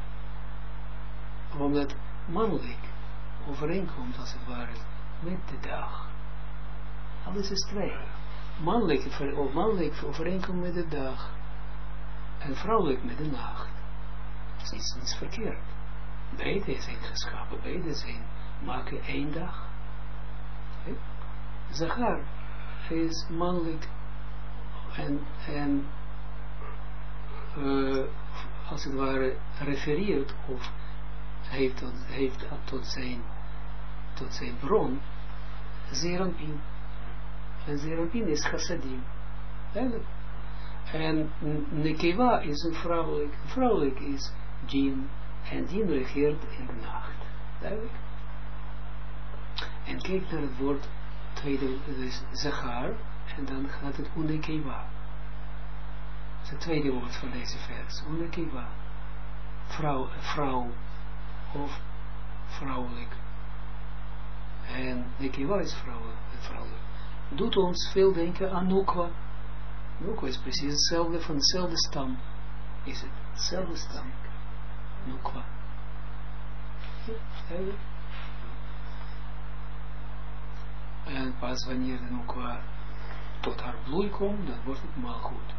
Omdat mannelijk overeenkomt als het ware met de dag. Alles is twee. Mannelijk overeenkomt met de dag en vrouwelijk met de nacht. Dat is niets verkeerd. Beide zijn geschapen, beide maken één dag. Zachar is mannelijk en als het ware refereert of heeft tot zijn bron Zerampin. En Zerampin is chassadim. En Nekiva is een vrouwelijk is Jin. En die regeert in de nacht. Duidelijk. En kijk naar het woord tweede, dus Zachar, en dan gaat het Unekiva. Dat is het tweede woord van deze vers. Unekiva. Vrouw of vrouwelijk. En Nekiva is vrouwelijk. Doet ons veel denken aan Nukwa. Nukwa is precies hetzelfde, van dezelfde stam. Is het hetzelfde stam. Nukwa. En pas wanneer de Nukwa tot haar bloei komt, dan wordt het malgoed.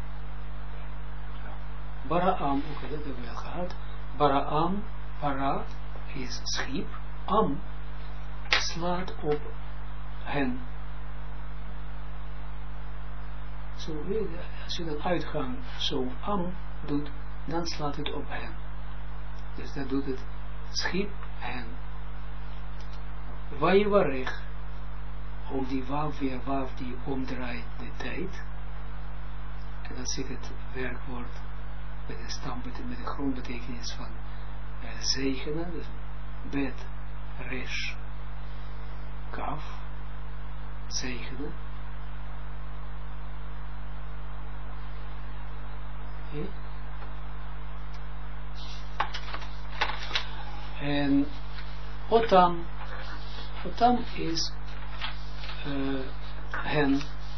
Baraam, ook dat hebben we al gehad. Baraam, para is schip. Am slaat op hen. Zo, als je dan uitgang zo am doet, dan slaat het op hen. Dus dat doet het schip hen. Vayivarech, ook die waf die omdraait de tijd. En dat zit het werkwoord met de stam, met de grondbetekenis van zegenen. Dus bet, resh, kaf, zegenen. En Otam is hen.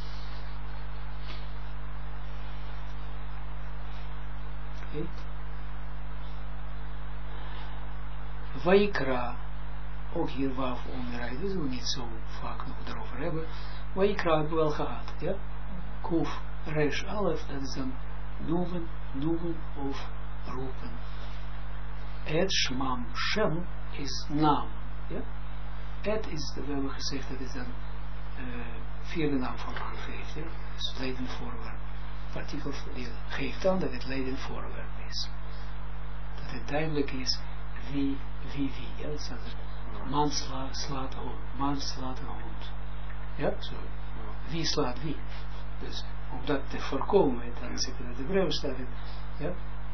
Vayikra, ook hier waf omdraaien, dus we niet zo vaak nog erover hebben. Vayikra hebben we wel gehad, ja? Kuf, resh, alef, dat is dan noemen of roepen. Et shmam, shem is naam, ja? Et is, we hebben gezegd, dat is dan vierde naamvorm geeft. Ja? Dus leidend voorwerp. Artikel die geeft aan dat het leidend voorwerp is. Dat het duidelijk is wie. Ja, dat staat er. Man slaat een hond. Ja, zo. Wie slaat wie. Dus om dat te voorkomen, dan zit het in de Hebreeuws staat het. Ja.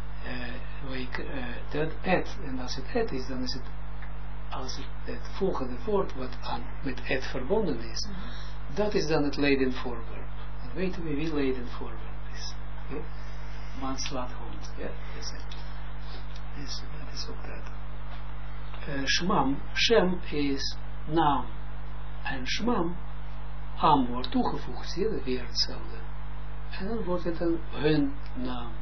Dat et. En als het et is, dan is het als het volgende woord wat met et verbonden is. Dat is dan het leidend voorwerp. Dan weten we wie leidend voorwerp is. Ja? Man slaat hond. Ja, dat is ook dat. Shem is naam. En Shmam, am wordt toegevoegd. Zie je weer hetzelfde. En dan wordt het dan hun naam.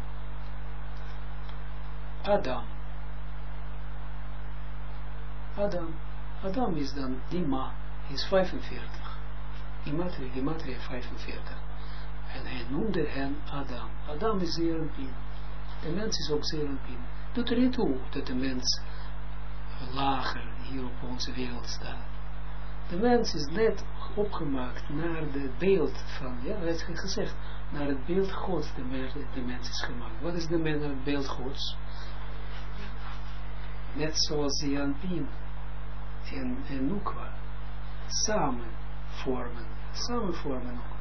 Adam is dan Dima, is 45. Gematria 45. En hij noemde hen Adam. Adam is Zeranpin. De mens is ook Zeranpin. Doet er niet toe dat de mens lager hier op onze wereld staat. De mens is net opgemaakt naar het beeld van, ja, het is gezegd, naar het beeld Gods de mens is gemaakt. Wat is de mens naar het beeld Gods? Net zoals Zeranpin en Nukwa samen vormen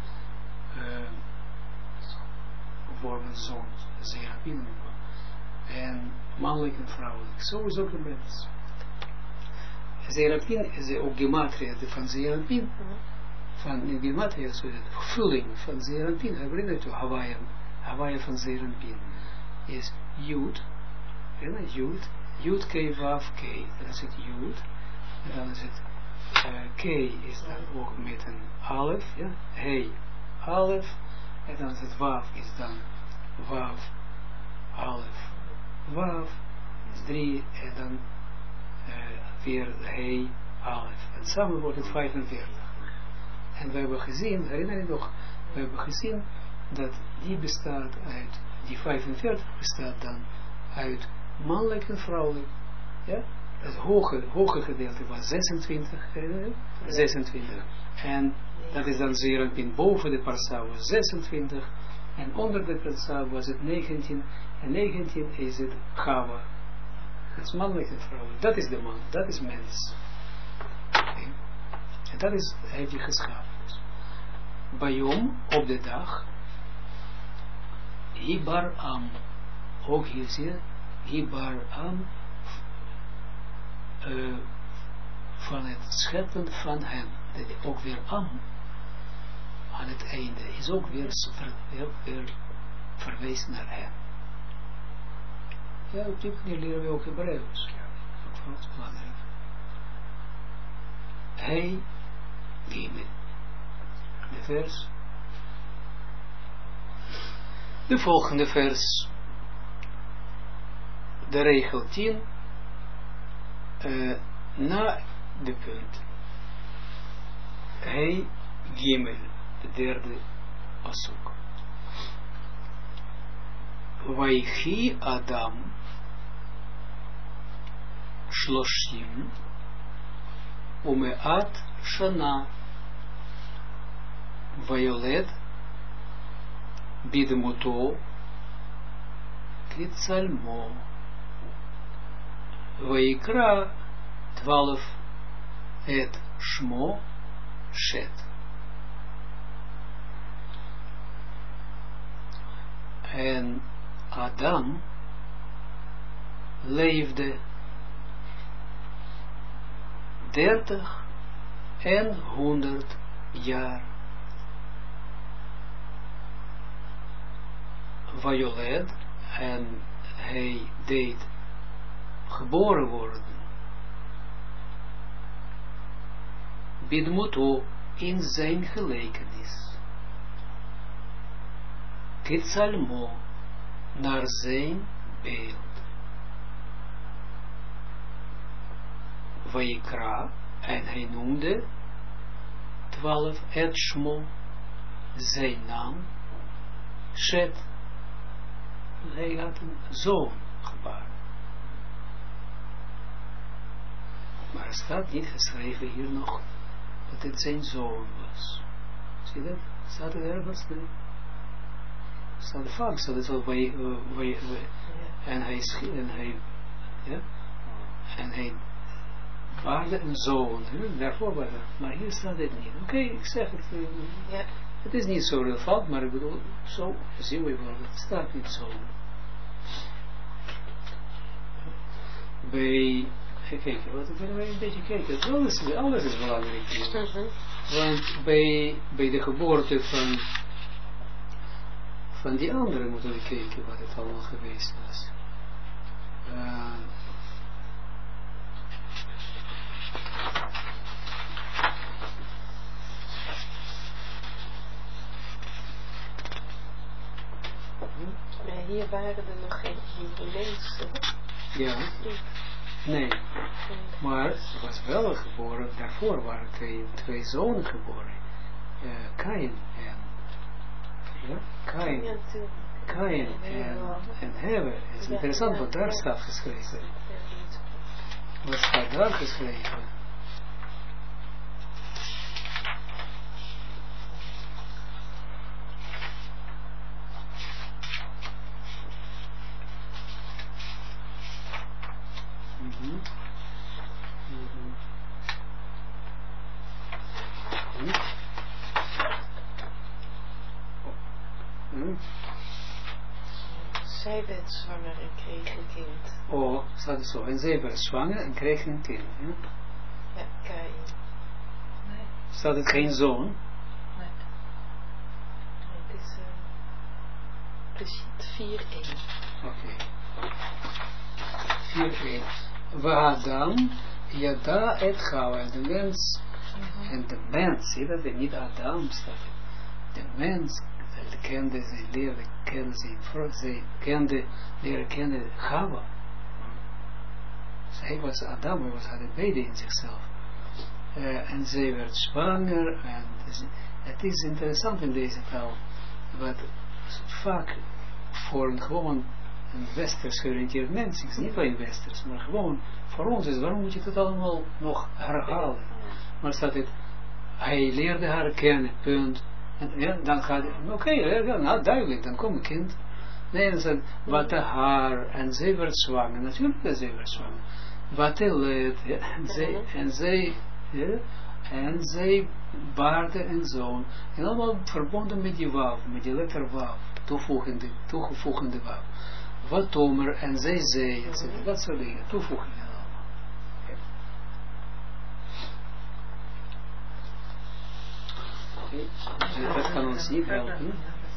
zon, Zeranpin en mannelijk en vrouwelijk. Zo is ook de mens. Zeranpin is ook gematria van Zeranpin. Van gematria, zo de vulling van Zeranpin. Herinner je Hawaii van Zeranpin is Jud. Jud, K, Waf, K. Dan is het Jud. En dan is het K is dan ook met een Alef. Ja? Hey, Alef. En dan is het Waf is dan Waf, Alef, Waf. Is 3 en dan weer Hey, Alef. En samen wordt het 45. En we hebben gezien, herinner je nog, we hebben gezien dat die bestaat uit, die 45 bestaat dan uit mannelijk en vrouwelijk. Ja? Het hoge gedeelte was 26, herinner je? 26. En dat is dan Zeranpin boven de parsa was 26. En onder de parsa was het 19. En 19 is het Chava. Het is mannelijk en vrouwelijk. Dat is de man, dat is mens. Okay. En dat is, heeft hij geschapen. Bayom, op de dag, Hibar Am. Ook hier zie je, Hibar Am, van het scheppen van hem. Ook weer Am, aan het einde, is ook weer verwezen naar hem. Ja, op die manier leren we ook Hebreeuws. Ook voor ons belangrijk. Hij, Gimel. De vers. De volgende vers. De regel 10. Na de punt. Hij, Gimel. De derde pasuk. Vaichi Adam. Shloshim. Umeat Shana. Violet Bidmuto Kitsalmo Vaikra 12 Et Shmo Shet. En Adam leefde 30 en 100 jaar. Violet, en hij deed geboren worden. Bidmuto, in zijn gelijkenis. Kitsalmo, naar zijn beeld. Vaikra, en hij noemde 12 et Shmo, zijn naam, Shet. Hij had een zoon gebaard. Maar er staat niet geschreven hier nog dat het zijn zoon was. Zie je dat? Staat het ergens? Staat het vaak, staat het zo bij, en hij baarde een zoon, daarvoor was het, maar hier staat het niet. Oké, ik zeg het, het is niet zo relevant, maar ik bedoel, zo zien we wel, het staat niet zo. Bij, kijk, wat ik wil een beetje kijken, alles is belangrijk hier. Want bij de geboorte van die andere moeten we kijken wat het allemaal geweest was. Maar hier waren er nog geen mensen. Ja. Nee. Maar er was wel geboren, daarvoor waren twee zonen geboren. Kain en Hewe. Het is interessant wat daar staat geschreven. Wat staat daar geschreven? Zij werd zwanger en kreeg een kind. Oh, staat het zo. En zij werd zwanger en kreeg een kind. Ja, Kain. Nee. Staat het geen zoon? Nee. Het is precies 4-1. Oké. 4-1. Wa'adam yada et Chava. En de mens, en de mens, zie dat het niet Adam staat. De mens kende, zij leerde kennen, zij leerde kennen Chava. Zij was Adam, hij had beide in zichzelf. En zij werd zwanger. En het is interessant in deze taal, wat vaak voor een gewoon een westers georiënteerd mens is, niet alleen westers, maar gewoon voor ons is, waarom moet je dat allemaal nog herhalen? Maar staat het, hij leerde haar kennen, punt. En ja, dan gaat het, oké, nou duidelijk, dan komt een kind. Nee, dan staat, wat haar, en zij werd zwanger, natuurlijk dat zij werd zwanger. Wat hij leed, ja, en zij baarde een zoon. En allemaal verbonden met die wav, met die letter wav, toegevoegende wav. Wat Tomer en zij zei, etc. Dat soort dingen, toevoegingen allemaal. Okay. Dat kan ons niet helpen.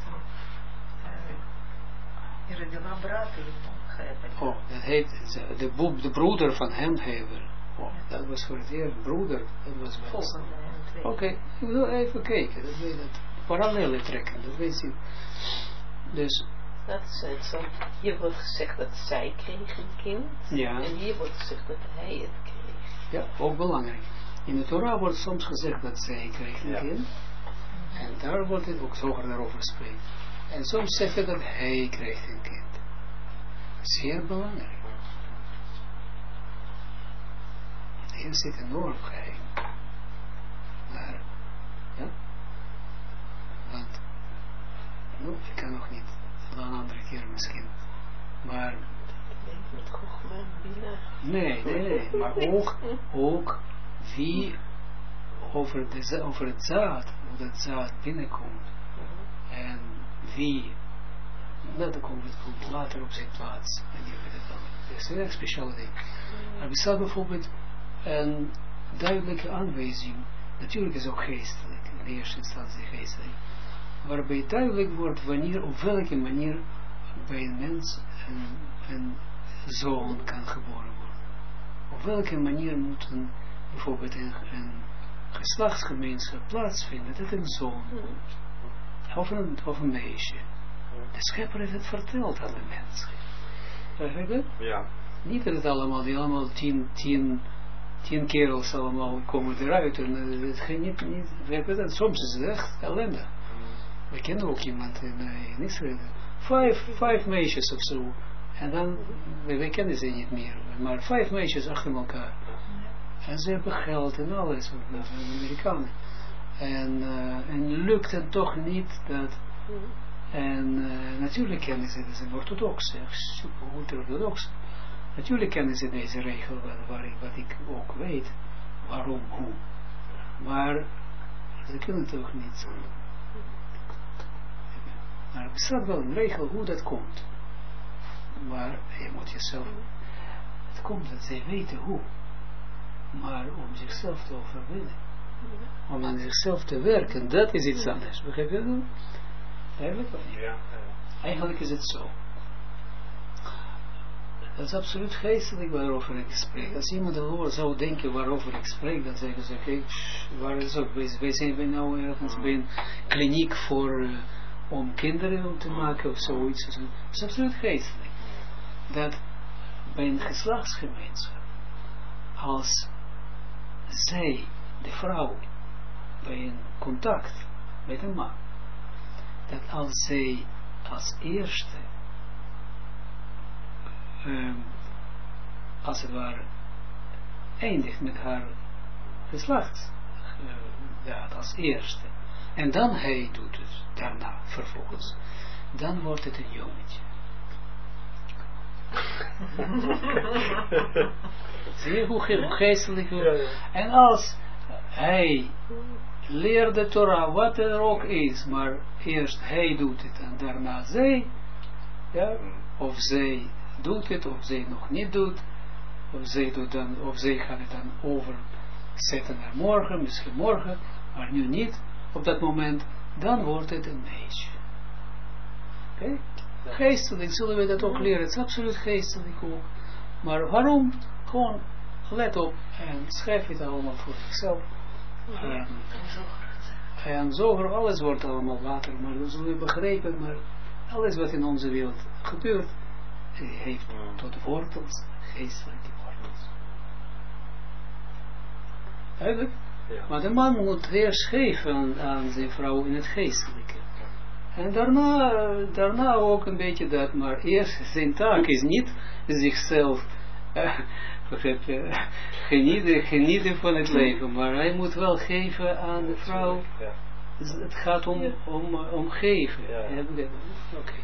Oh, dat heet de broeder van hem Hever. Oh, dat was voor het eerst broeder. Dat was wel. Oké, ik wil even kijken. Dat weet het. Parallellen trekken, dat weet je. Dus. Dat is het zo. Hier wordt gezegd dat zij kreeg een kind. Ja. En hier wordt gezegd dat hij het kreeg. Ja, ook belangrijk. In de Torah wordt soms gezegd dat zij kreeg een kind. En daar wordt het ook zoger daarover spreken. En soms zegt het dat hij kreeg een kind. Zeer belangrijk. Hier zit een enorm geheim. Maar, ja. Want, nou, ik kan nog niet. Een andere keer misschien. Maar. Met Chogma en Bina. Nee. Maar ook wie over het zaad, hoe dat zaad binnenkomt. En wie. Dat komt later op zijn plaats. En je weet het dan. Dat is een erg speciale ding. Maar er staat bijvoorbeeld een duidelijke aanwijzing. Natuurlijk is het ook geestelijk. In de eerste instantie geestelijk. Waarbij duidelijk wordt wanneer, op welke manier bij een mens een zoon kan geboren worden. Op welke manier moet bijvoorbeeld een geslachtsgemeenschap plaatsvinden dat een zoon komt. Of een meisje. De schepper heeft het verteld aan de mens. Begrijp je? Ja. Niet dat het allemaal 10 kerels allemaal komen eruit. En het ging niet, begrijp je dat? Soms is het echt ellende. We kennen ook iemand in Israël. 5 meisjes of zo. En dan, we kennen ze niet meer. Maar 5 meisjes achter elkaar. En ze hebben geld en alles. De Amerikanen. En lukt het toch niet dat. En natuurlijk kennen ze, dat is orthodox, super orthodox. Natuurlijk kennen ze deze regel, wat ik ook weet, waarom, hoe. Maar ze kunnen toch niet. Maar er bestaat wel een regel hoe dat komt. Maar je moet jezelf, het komt dat zij weten hoe. Maar om zichzelf te overwinnen, om aan zichzelf te werken, dat is iets anders. Begrijp je dat? Eigenlijk wel niet. Ja. Eigenlijk is het zo. Dat is absoluut geestelijk waarover ik spreek. Als iemand al zou denken waarover ik spreek, dan zeggen ze, oké, waar is ook, wij zijn nou ergens bij een kliniek voor, om kinderen te maken of zoiets. Dat is absoluut geestelijk. Dat bij een geslachtsgemeenschap, als zij, de vrouw, bij een contact met een man, dat als zij als eerste als het ware eindigt met haar geslacht, als eerste, en dan hij doet het daarna vervolgens, dan wordt het een jongetje. Zie je hoe geestelijk? En als hij leert de Torah, wat er ook is, maar eerst hij doet het en daarna zij, ja, of zij doet het, of zij nog niet doet, of zij doet dan, of zij gaat het dan overzetten naar morgen, misschien morgen, maar nu niet, op dat moment, dan wordt het een meisje. Oké? Geestelijk zullen we dat ook leren, het is absoluut geestelijk ook. Maar waarom? Gewoon let op en schrijf het allemaal voor zichzelf. En zover, alles wordt allemaal water, maar dat zullen we begrijpen, maar alles wat in onze wereld gebeurt, heeft tot wortels, geestelijke wortels. Eigenlijk? Ja. Maar de man moet eerst geven aan zijn vrouw in het geestelijke. En daarna ook een beetje dat, maar eerst zijn taak is niet zichzelf genieten van het leven, maar hij moet wel geven aan de vrouw. Ja. Het gaat om geven. Ja. Oké.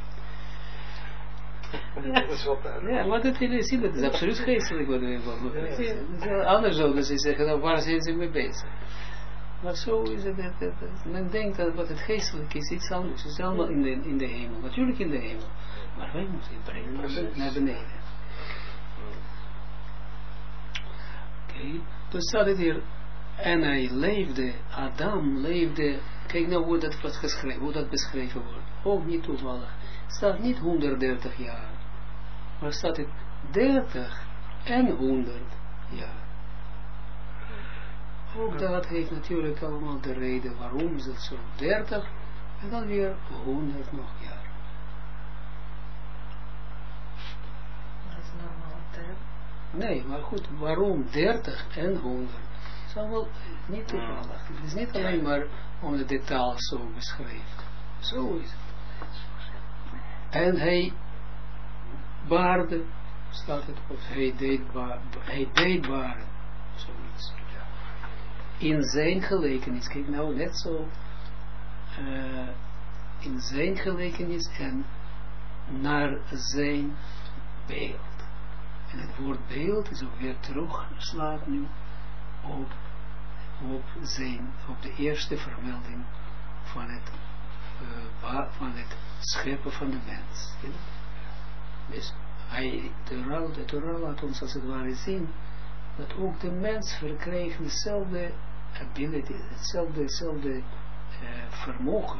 Ja, maar dat is absoluut geestelijk wat we anders zouden ze zeggen, nou, waar zijn ze mee bezig? Maar zo is het, men denkt dat wat het geestelijk is, iets anders. Het is allemaal in de hemel, natuurlijk in de hemel. Maar wij moeten het brengen naar beneden. Oké, dus staat het hier, en hij leefde, Adam leefde, kijk nou hoe dat was geschreven, hoe dat beschreven wordt. Ook niet toevallig. Het staat niet 130 jaar, maar staat het 30 en 100 jaar. Ook dat heeft natuurlijk allemaal de reden waarom is het zo 30 en dan weer 100 nog jaar. Dat is normaal term. Nee, maar goed, waarom 30 en 100? Dat is allemaal niet toevallig. Het is niet alleen maar om de details zo beschreven. Zo is het. En hij baarde, staat het, of hij deed baren, zoiets. In zijn gelijkenis, kijk nou net zo, in zijn gelijkenis en naar zijn beeld. En het woord beeld is ook weer teruggeslagen nu op de eerste vermelding van het scheppen van de mens. Dus de Torah laat ons als het ware zien dat ook de mens verkreeg dezelfde ability, hetzelfde vermogen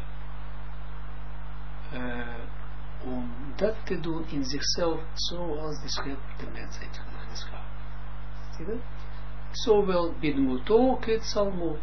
om dat te doen in zichzelf zoals de schepper de mens heeft geschapen. Zie je dat? Zowel bidmut ook het salmo.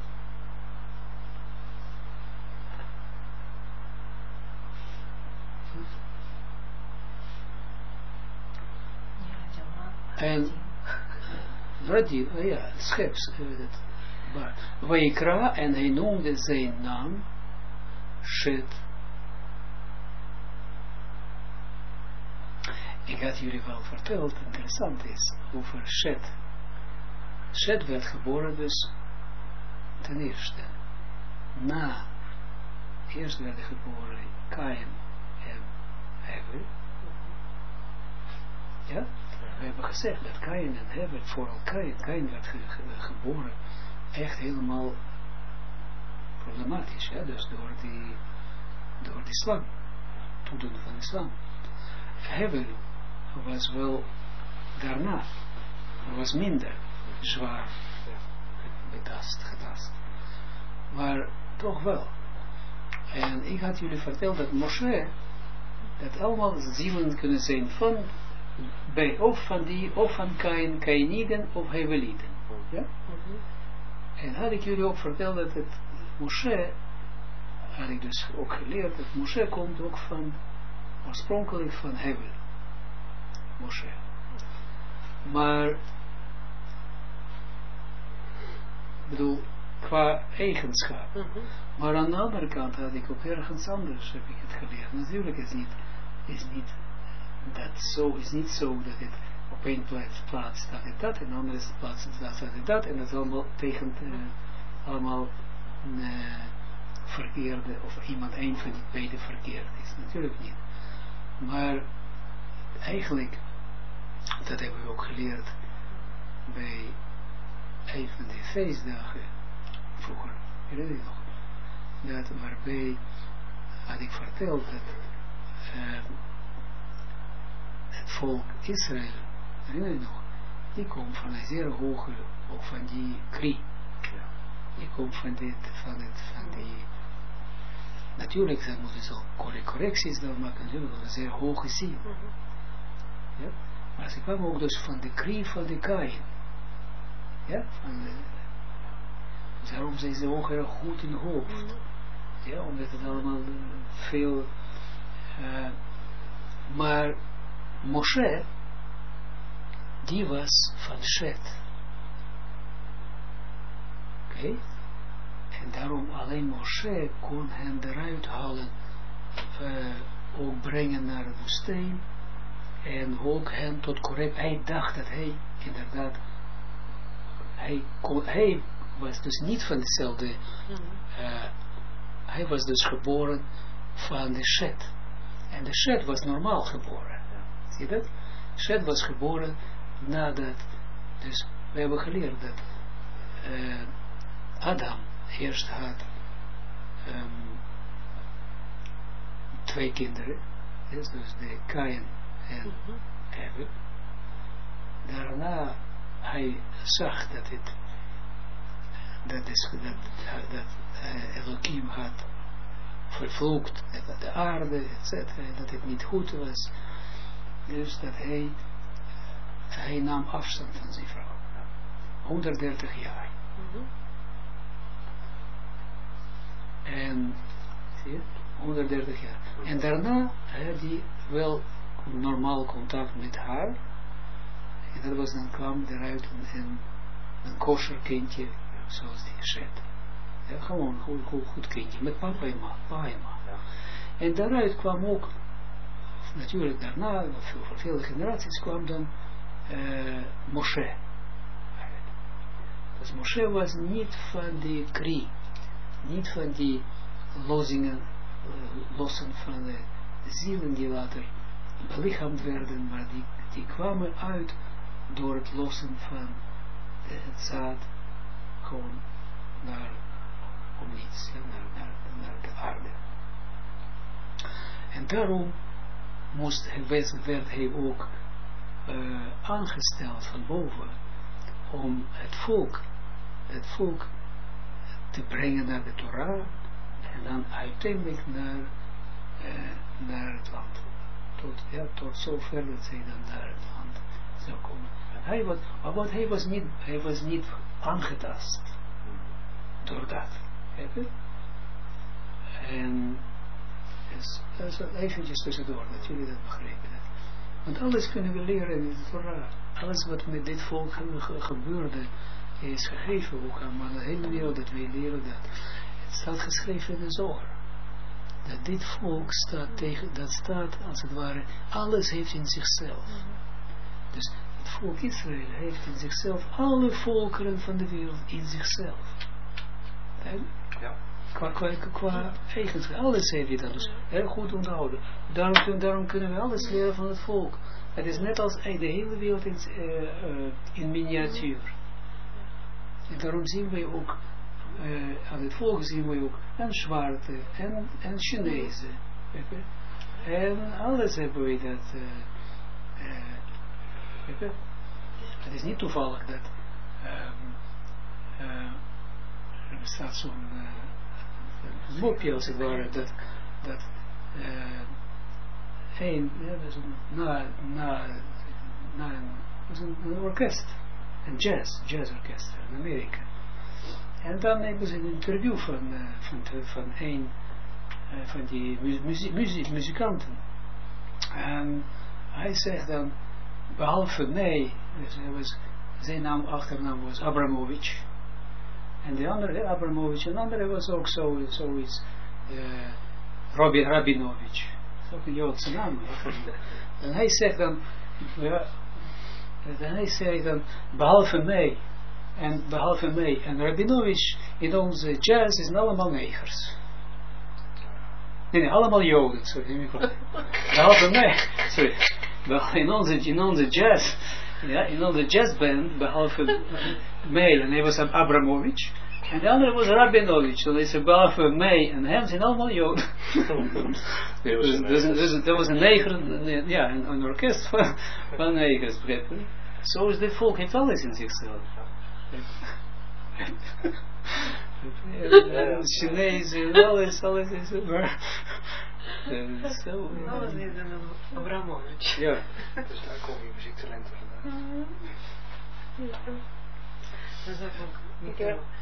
En Radin, ja, scheps, Vaikra, en hij noemde zijn naam Shet. Ik had jullie wel verteld, interessant is, over Shet. Shet werd geboren dus ten eerste. eerst werden geboren Kain en Hevel. Ja? We hebben gezegd dat Kain en Hevel, vooral Kain werd geboren, echt helemaal problematisch, ja? Dus door de islam, toedoen van islam. Hevel was wel daarna, was minder zwaar getast. Maar toch wel. En ik had jullie verteld dat Moshe, dat allemaal zielen kunnen zijn of van Kainiden of Heveliden. Ja? En had ik jullie ook verteld dat het Moshe, had ik dus ook geleerd dat Moshe komt ook oorspronkelijk van Hevel. Moshe. Maar, bedoel, qua eigenschap. Maar aan de andere kant had ik ook ergens anders heb ik het geleerd. Natuurlijk is niet zo dat het op één plaats staat het dat, en op de andere plaats staat het dat, en dat is allemaal allemaal verkeerde, of iemand een van die beide verkeerd is. Natuurlijk niet. Maar eigenlijk, dat hebben we ook geleerd bij een van de feestdagen vroeger, herinner je nog, dat waarbij had ik verteld dat het volk Israël, herinner je nog, die komt van een zeer hoge, ook van die kri. Die komt van die, natuurlijk ze moeten zo correcties dan maken, natuurlijk een zeer hoge ziel. Ja? Maar ze kwamen ook dus van de kri van de Kain. Ja, daarom zijn ze ook heel goed in hoofd. Ja, omdat het allemaal veel... maar Moshe, die was van Shet. Oké? En daarom alleen Moshe kon hen eruit halen, ook brengen naar de woestijn, en ook hen tot correct. Hij dacht dat hij inderdaad, hij was dus niet van dezelfde, hij was dus geboren van de Shet. En de Shet was normaal geboren. Zie je dat? Shet was geboren nadat, dus we hebben geleerd dat Adam eerst had 2 kinderen, dus de Kain en Hevel. Daarna hij zag dat Elohim had vervloekt de aarde, etc. Dat het niet goed was. Dus dat hij nam afstand van zijn vrouw. 130 jaar. En, zie je, 130 jaar. En daarna had hij wel normaal contact met haar. En dat was dan kwam eruit een kosher kindje, zoals die Shet. Ja, gewoon goed kindje, met papa en ma. En daaruit kwam ook, natuurlijk daarna, voor vele generaties, kwam dan Moshe. Dus Moshe was niet van die kri, niet van die lossen van de zielen die later belichaamd werden, maar die kwamen uit door het lossen van het zaad gewoon om niets, naar de aarde. En daarom werd hij ook aangesteld van boven om het volk te brengen naar de Torah en dan uiteindelijk naar het land. Tot zover dat zij dan naar het land zou komen. Maar hij was niet aangetast door dat. En dus eventjes tussendoor, dat jullie dat begrijpen. Want alles kunnen we leren in de Torah. Alles wat met dit volk gebeurde is gegeven ook aan de hele wereld, dat wij leren dat. Het staat geschreven in de Zoger. Dat dit volk staat als het ware, alles heeft in zichzelf. Dus het volk Israël heeft in zichzelf alle volkeren van de wereld in zichzelf. Ja. qua eigenschap, alles heeft hij dan dus heel goed onthouden. Daarom kunnen we alles leren van het volk. Het is net als de hele wereld in miniatuur. En daarom zien we ook, aan het volk zien we ook een zwarte en Chinezen. En alles hebben we dat. Het is niet toevallig dat er bestaat zo'n boekje als het ware dat een orkest, een jazzorkest in Amerika. En dan hebben ze een interview van een van die muzikanten. En hij zegt dan, behalve mij, dus zijn achternaam was Abramovich. En de andere, Abramovich, en de andere was ook zoiets, Rabinovich. Dat is ook een Joodse naam. En hij zegt dan, behalve mij en Rabinovich, in onze jazz zijn allemaal negers. Nee, allemaal Joden, sorry. Behalve mij, sorry. In onze jazz, ja, in onze jazzband, behalve mij, en hij was Abramovich, en de andere was Rabinovich, dan is er behalve mij en hem zijn allemaal Joden. Dat was een neger, ja, een orkest van negers, begrijp je? Zo is dit volk, heeft alles in zichzelf. Chinezen, alles is er, maar alles is een Abramovich. Ja. Dus daar komen je muziektalenten vandaan. Dat is ook niet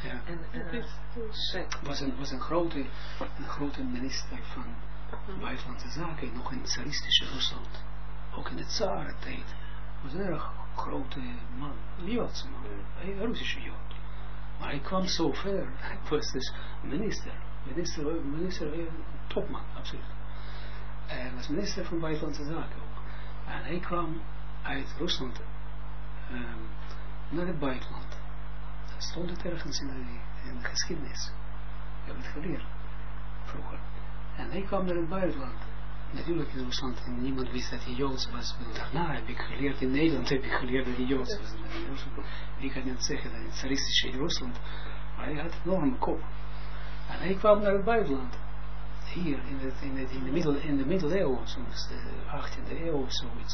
was een grote minister van buitenlandse zaken, nog in het tsaristische Rusland, ook in de tsarentijd, was een erg grote man, een Joodse man, een Russische Jood. Maar hij kwam zo ver, hij was dus minister, topman, absoluut. Hij was minister van buitenlandse zaken ook. En hij kwam uit Rusland naar het buitenland. Dat stond het ergens in de geschiedenis. Ik heb het geleerd vroeger. En hij kwam naar het buitenland. Natuurlijk in Rusland, en niemand wist dat hij Joods was. Daarna heb ik geleerd, in Nederland heb ik geleerd dat hij Joods was. Wie kan het zeggen, dat in het tsaristische Rusland. Maar hij had een enorme kop. En hij kwam naar het buitenland. Hier, in de middeleeuwen, soms de 18e eeuw of zoiets.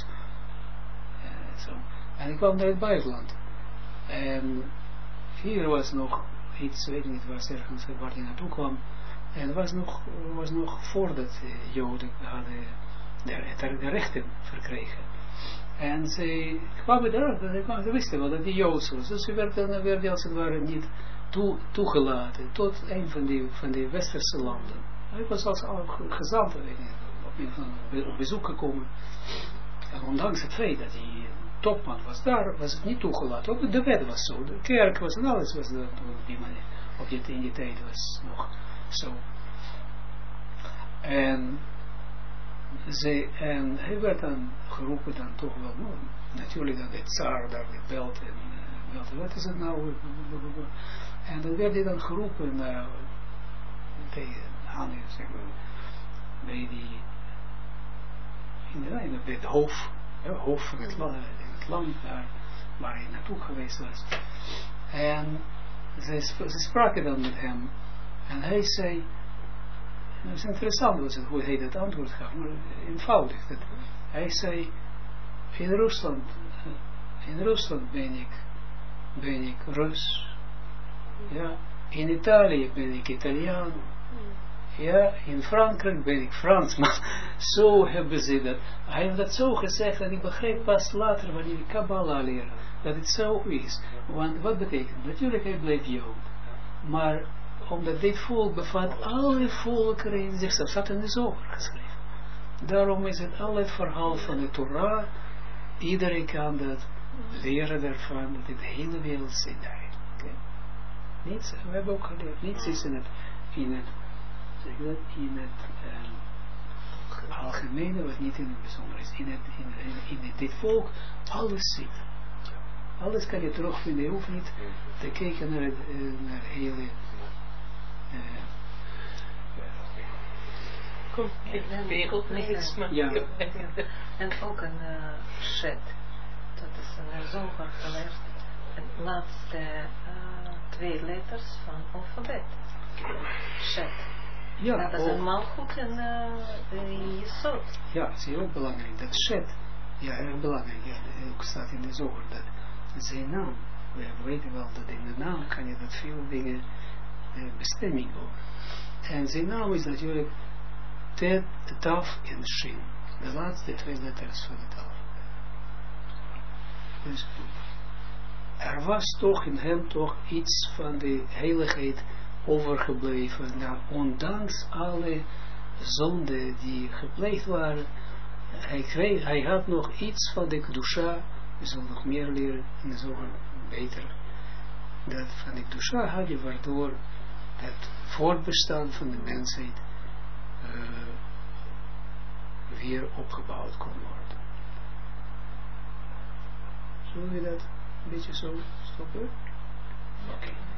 En hij kwam naar het buitenland. En hier was nog iets, weet ik niet, was ergens waar hij naartoe kwam. En het was nog voordat de Joden hadden de rechten verkregen. En ze kwamen erachter, ze wisten wel dat die Joods was. Dus ze werden als het ware niet toegelaten tot een van die westerse landen. Hij was als gezant op bezoek gekomen. En ondanks het feit dat hij topman was, daar was het niet toegelaten. Ook de wet was zo, de kerk was en alles was dat op die manier. In die tijd was nog zo. En hij werd dan geroepen dan toch wel, natuurlijk dat de tsaar daar belt en wat is het nou? En dan werd hij dan geroepen bij het hoofd van het land waar hij naartoe geweest was. En ze spraken dan met hem. En hij zei, het is interessant hoe hij dat antwoord gaf, maar eenvoudig. Hij zei, in Rusland ben ik Rus. Ja, in Italië ben ik Italiaan. Ja, in Frankrijk ben ik Fransman. Zo hebben ze dat. Hij heeft dat zo gezegd en ik begreep pas later wanneer ik Kabbalah leer dat het zo is. Want wat betekent? Natuurlijk hij bleef Jood. Maar omdat dit volk bevat alle volkeren in zichzelf. Dat staat in de Zoger geschreven. Daarom is het al het verhaal van de Torah. Iedereen kan dat leren ervan dat het de hele wereld zit daar. Okay. Niets, we hebben ook geleerd, niets is in het algemene wat niet in het bijzonder is. In dit volk, alles zit. Alles kan je terugvinden. Je hoeft niet te kijken naar hele wereldniks, maar ja. En ook een shed. Dat is een zoger geleerd. De laatste 2 letters van alfabet. Shed. Ja, dat is een malgoed en jesod. Ja, het is heel belangrijk. Dat shed. Ja, erg belangrijk. Ja, ook staat in de zoger dat zijn naam. We weten wel dat in de naam kan je dat veel dingen bestemming over. En zijn naam is natuurlijk Tet, Taf en Shin. De laatste 2 letters van het alfabet. Dus er was toch in hem toch iets van de heiligheid overgebleven. Nou, ondanks alle zonden die gepleegd waren, hij had nog iets van de Kedusha. We zullen nog meer leren en de zoger beter. Dat van de Kedusha had je, waardoor het voortbestaan van de mensheid weer opgebouwd kon worden. Zullen we dat een beetje zo stoppen? Oké.